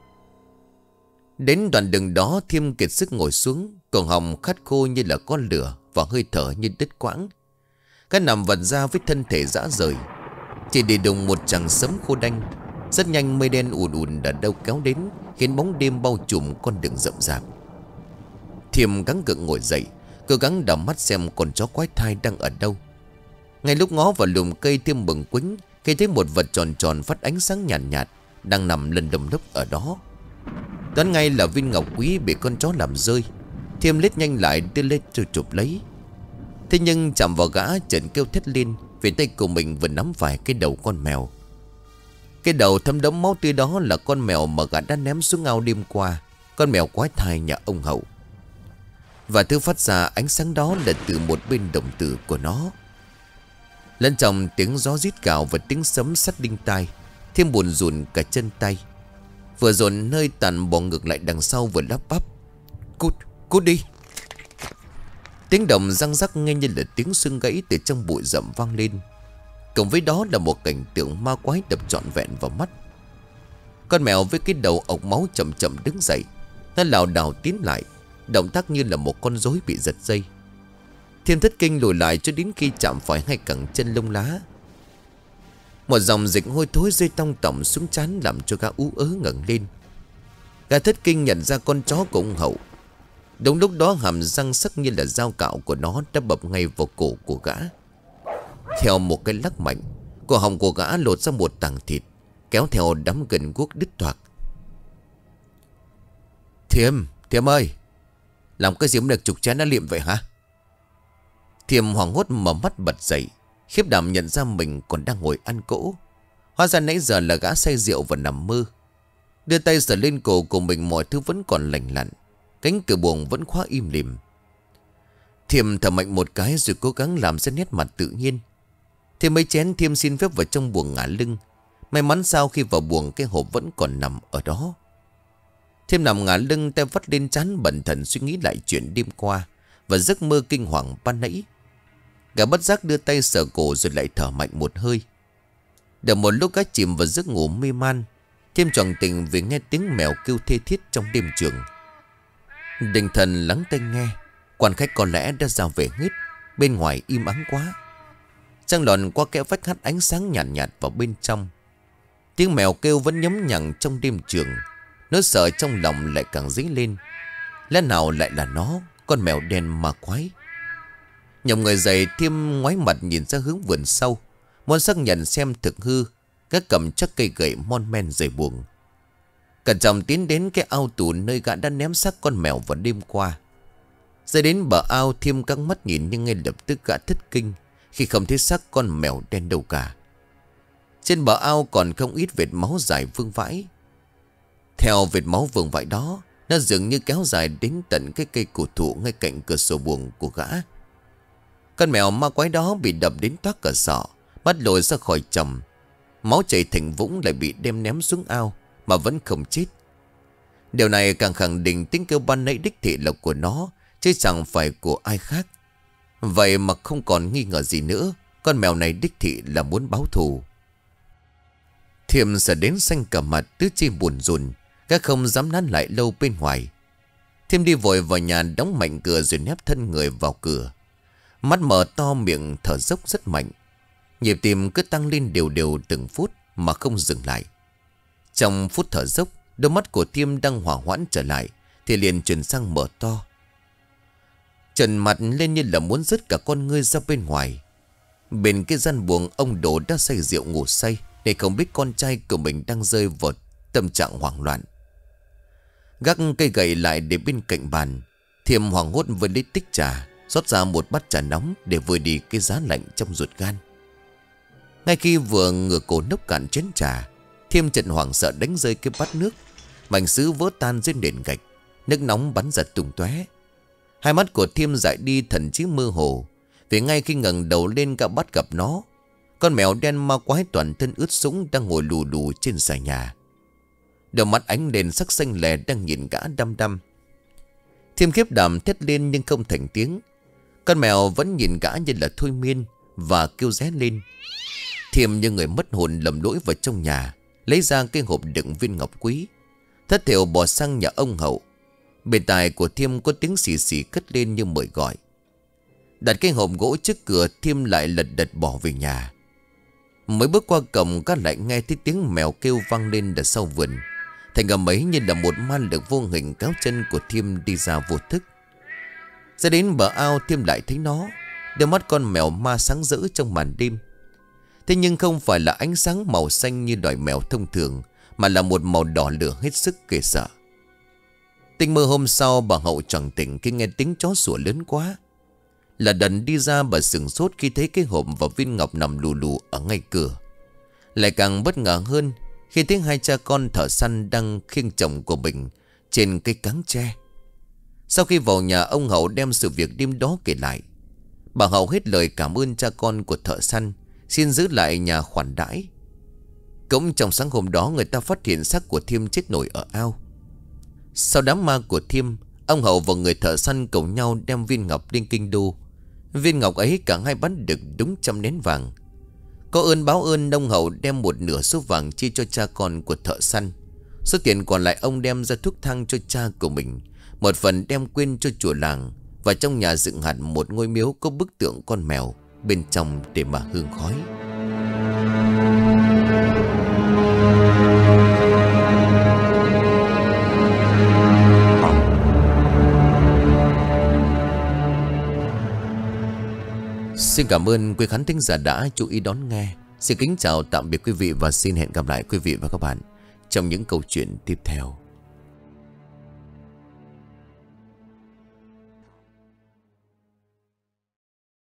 Đến đoạn đường đó, Thiêm kiệt sức ngồi xuống, cổ họng khát khô như là con lửa và hơi thở như đứt quãng. Gã nằm vật ra với thân thể rã rời, chỉ để đụng một chàng sấm khô đanh. Rất nhanh mây đen ùn ùn đã đâu kéo đến, khiến bóng đêm bao trùm con đường rậm rạp. Thiêm gắng gượng ngồi dậy, cố gắng đảo mắt xem con chó quái thai đang ở đâu. Ngay lúc ngó vào lùm cây, Thiêm bừng quĩnh khi thấy một vật tròn tròn phát ánh sáng nhàn nhạt, nhạt đang nằm lân đầm nấp ở đó. Đoán ngay là viên ngọc quý bị con chó làm rơi. Thiêm lết nhanh lại đưa lên cho chụp lấy. Thế nhưng chạm vào gã chợt kêu thét lên, vì tay của mình vừa nắm phải cái đầu con mèo. Cái đầu thấm đẫm máu tươi đó là con mèo mà gã đã ném xuống ao đêm qua, con mèo quái thai nhà ông Hậu. Và thứ phát ra ánh sáng đó là từ một bên đồng tử của nó. Lẫn trong tiếng gió rít gào và tiếng sấm sắt đinh tai, Thiêm buồn rùn cả chân tay. Vừa dồn nơi tàn bò ngược lại đằng sau, vừa lắp bắp: Cút, cút đi. Tiếng động răng rắc nghe như là tiếng xương gãy từ trong bụi rậm vang lên. Cộng với đó là một cảnh tượng ma quái đập trọn vẹn vào mắt. Con mèo với cái đầu ọc máu chậm chậm đứng dậy. Nó lảo đảo tiến lại, động tác như là một con rối bị giật dây. Thiêm thất kinh lùi lại cho đến khi chạm phải hai cẳng chân lông lá. Một dòng dịch hôi thối rơi tong tỏng xuống trán, làm cho gã ú ớ ngẩng lên. Gã thất kinh nhận ra con chó của ông Hậu. Đúng lúc đó, hàm răng sắc như là dao cạo của nó đã bập ngay vào cổ của gã. Theo một cái lắc mạnh, cổ họng của gã lột ra một tảng thịt, kéo theo đám gần guốc đứt toạc. Thiêm, Thiêm ơi, làm cái gì mà được trục chén đã liệm vậy hả? Thiêm hoảng hốt mở mắt bật dậy, khiếp đảm nhận ra mình còn đang ngồi ăn cỗ. Hóa ra nãy giờ là gã say rượu và nằm mơ. Đưa tay sờ lên cổ của mình, mọi thứ vẫn còn lành lặn, cánh cửa buồng vẫn khóa im lìm. Thiêm thở mạnh một cái rồi cố gắng làm ra nét mặt tự nhiên. Thêm mấy chén, Thiêm xin phép vào trong buồng ngả lưng. May mắn sao khi vào buồng, cái hộp vẫn còn nằm ở đó. Thiêm nằm ngả lưng, tay vắt lên trán, bần thần suy nghĩ lại chuyện đêm qua và giấc mơ kinh hoàng ban nãy. Gã bất giác đưa tay sờ cổ rồi lại thở mạnh một hơi. Được một lúc gã chìm vào giấc ngủ mê man. Thiêm choàng tỉnh vì nghe tiếng mèo kêu thê thiết trong đêm trường. Định thần lắng tai nghe, quan khách có lẽ đã ra về hết. Bên ngoài im ắng quá. Trăng lòn qua kẽ vách hắt ánh sáng nhàn nhạt, nhạt vào bên trong. Tiếng mèo kêu vẫn nhấm nhằng trong đêm trường. Nỗi sợ trong lòng lại càng dấy lên. Lẽ nào lại là nó, con mèo đen ma quái? Nhồng người dậy, Thiêm ngoái mặt nhìn ra hướng vườn sau, muốn xác nhận xem thực hư. Gã cầm chắc cây gậy mon men rời buồng, cẩn trọng tiến đến cái ao tù nơi gã đã ném xác con mèo vào đêm qua. Ra đến bờ ao, Thiêm căng mắt nhìn, nhưng ngay lập tức gã thất kinh khi không thấy xác con mèo đen đâu cả. Trên bờ ao còn không ít vệt máu dài vương vãi. Theo vệt máu vương vãi đó, nó dường như kéo dài đến tận cái cây cổ thụ ngay cạnh cửa sổ buồng của gã. Con mèo ma quái đó bị đập đến toác cả sọ, bắt lồi ra khỏi chồng. Máu chảy thành vũng, lại bị đem ném xuống ao mà vẫn không chết. Điều này càng khẳng định tiếng kêu ban nãy đích thị là của nó, chứ chẳng phải của ai khác. Vậy mà không còn nghi ngờ gì nữa, con mèo này đích thị là muốn báo thù. Thiêm sợ đến xanh cả mặt, tứ chi buồn rùn, các không dám nán lại lâu bên ngoài. Thiêm đi vội vào nhà, đóng mạnh cửa rồi nép thân người vào cửa. Mắt mở to, miệng thở dốc rất mạnh. Nhịp tim cứ tăng lên đều đều từng phút mà không dừng lại. Trong phút thở dốc, đôi mắt của Thiêm đang hỏa hoãn trở lại thì liền chuyển sang mở to, trợn mặt lên như là muốn rớt cả con ngươi ra bên ngoài. Bên cái gian buồng, ông Đồ đã say rượu ngủ say, để không biết con trai của mình đang rơi vào tâm trạng hoảng loạn. Gác cây gậy lại để bên cạnh bàn, Thiêm hoảng hốt với lấy tích trà, rót ra một bát trà nóng để vơi đi cái giá lạnh trong ruột gan. Ngay khi vừa ngửa cổ nốc cạn chén trà, Thiêm chợt hoảng sợ đánh rơi cái bát nước. Mảnh sứ vỡ tan trên nền gạch, nước nóng bắn giật tung tóe. Hai mắt của Thiêm dại đi, thần trí mơ hồ, vì ngay khi ngẩng đầu lên cả bắt gặp nó, con mèo đen ma quái toàn thân ướt sũng đang ngồi lù lù trên xà nhà. Đôi mắt ánh lên sắc xanh lè đang nhìn gã đăm đăm. Thiêm khiếp đảm thét lên nhưng không thành tiếng. Con mèo vẫn nhìn gã như là thôi miên và kêu ré lên. Thiêm như người mất hồn lầm lỗi vào trong nhà, lấy ra cái hộp đựng viên ngọc quý, thất thểu bỏ sang nhà ông Hậu. Bên tai của Thiêm có tiếng xì xì cất lên như mời gọi. Đặt cái hộp gỗ trước cửa, Thiêm lại lật đật bỏ về nhà. Mới bước qua cổng, các lại nghe thấy tiếng mèo kêu vang lên ở sau vườn. Thành ngầm ấy như là một ma lực vô hình kéo chân của Thiêm đi ra vô thức. Ra đến bờ ao, Thiêm lại thấy nó, đôi mắt con mèo ma sáng rỡ trong màn đêm. Thế nhưng không phải là ánh sáng màu xanh như loài mèo thông thường, mà là một màu đỏ lửa hết sức ghê sợ. Tinh mơ hôm sau, bà Hậu choàng tỉnh khi nghe tiếng chó sủa lớn quá. Là đần đi ra, bà sửng sốt khi thấy cái hộp và viên ngọc nằm lù lù ở ngay cửa. Lại càng bất ngờ hơn khi thấy hai cha con thợ săn đang khiêng chồng của mình trên cây cáng tre. Sau khi vào nhà, ông Hậu đem sự việc đêm đó kể lại. Bà Hậu hết lời cảm ơn cha con của thợ săn, xin giữ lại nhà khoản đãi. Cũng trong sáng hôm đó, người ta phát hiện xác của Thiêm chết nổi ở ao. Sau đám ma của Thiêm, ông Hậu và người thợ săn cùng nhau đem viên ngọc lên kinh đô. Viên ngọc ấy cả hai bán được đúng trăm nén vàng. Có ơn báo ơn, ông Hậu đem một nửa số vàng chia cho cha con của thợ săn. Số tiền còn lại ông đem ra thuốc thang cho cha của mình, một phần đem quyên cho chùa làng, và trong nhà dựng hẳn một ngôi miếu có bức tượng con mèo bên trong để mà hương khói. Xin cảm ơn quý khán thính giả đã chú ý đón nghe. Xin kính chào tạm biệt quý vị và xin hẹn gặp lại quý vị và các bạn trong những câu chuyện tiếp theo.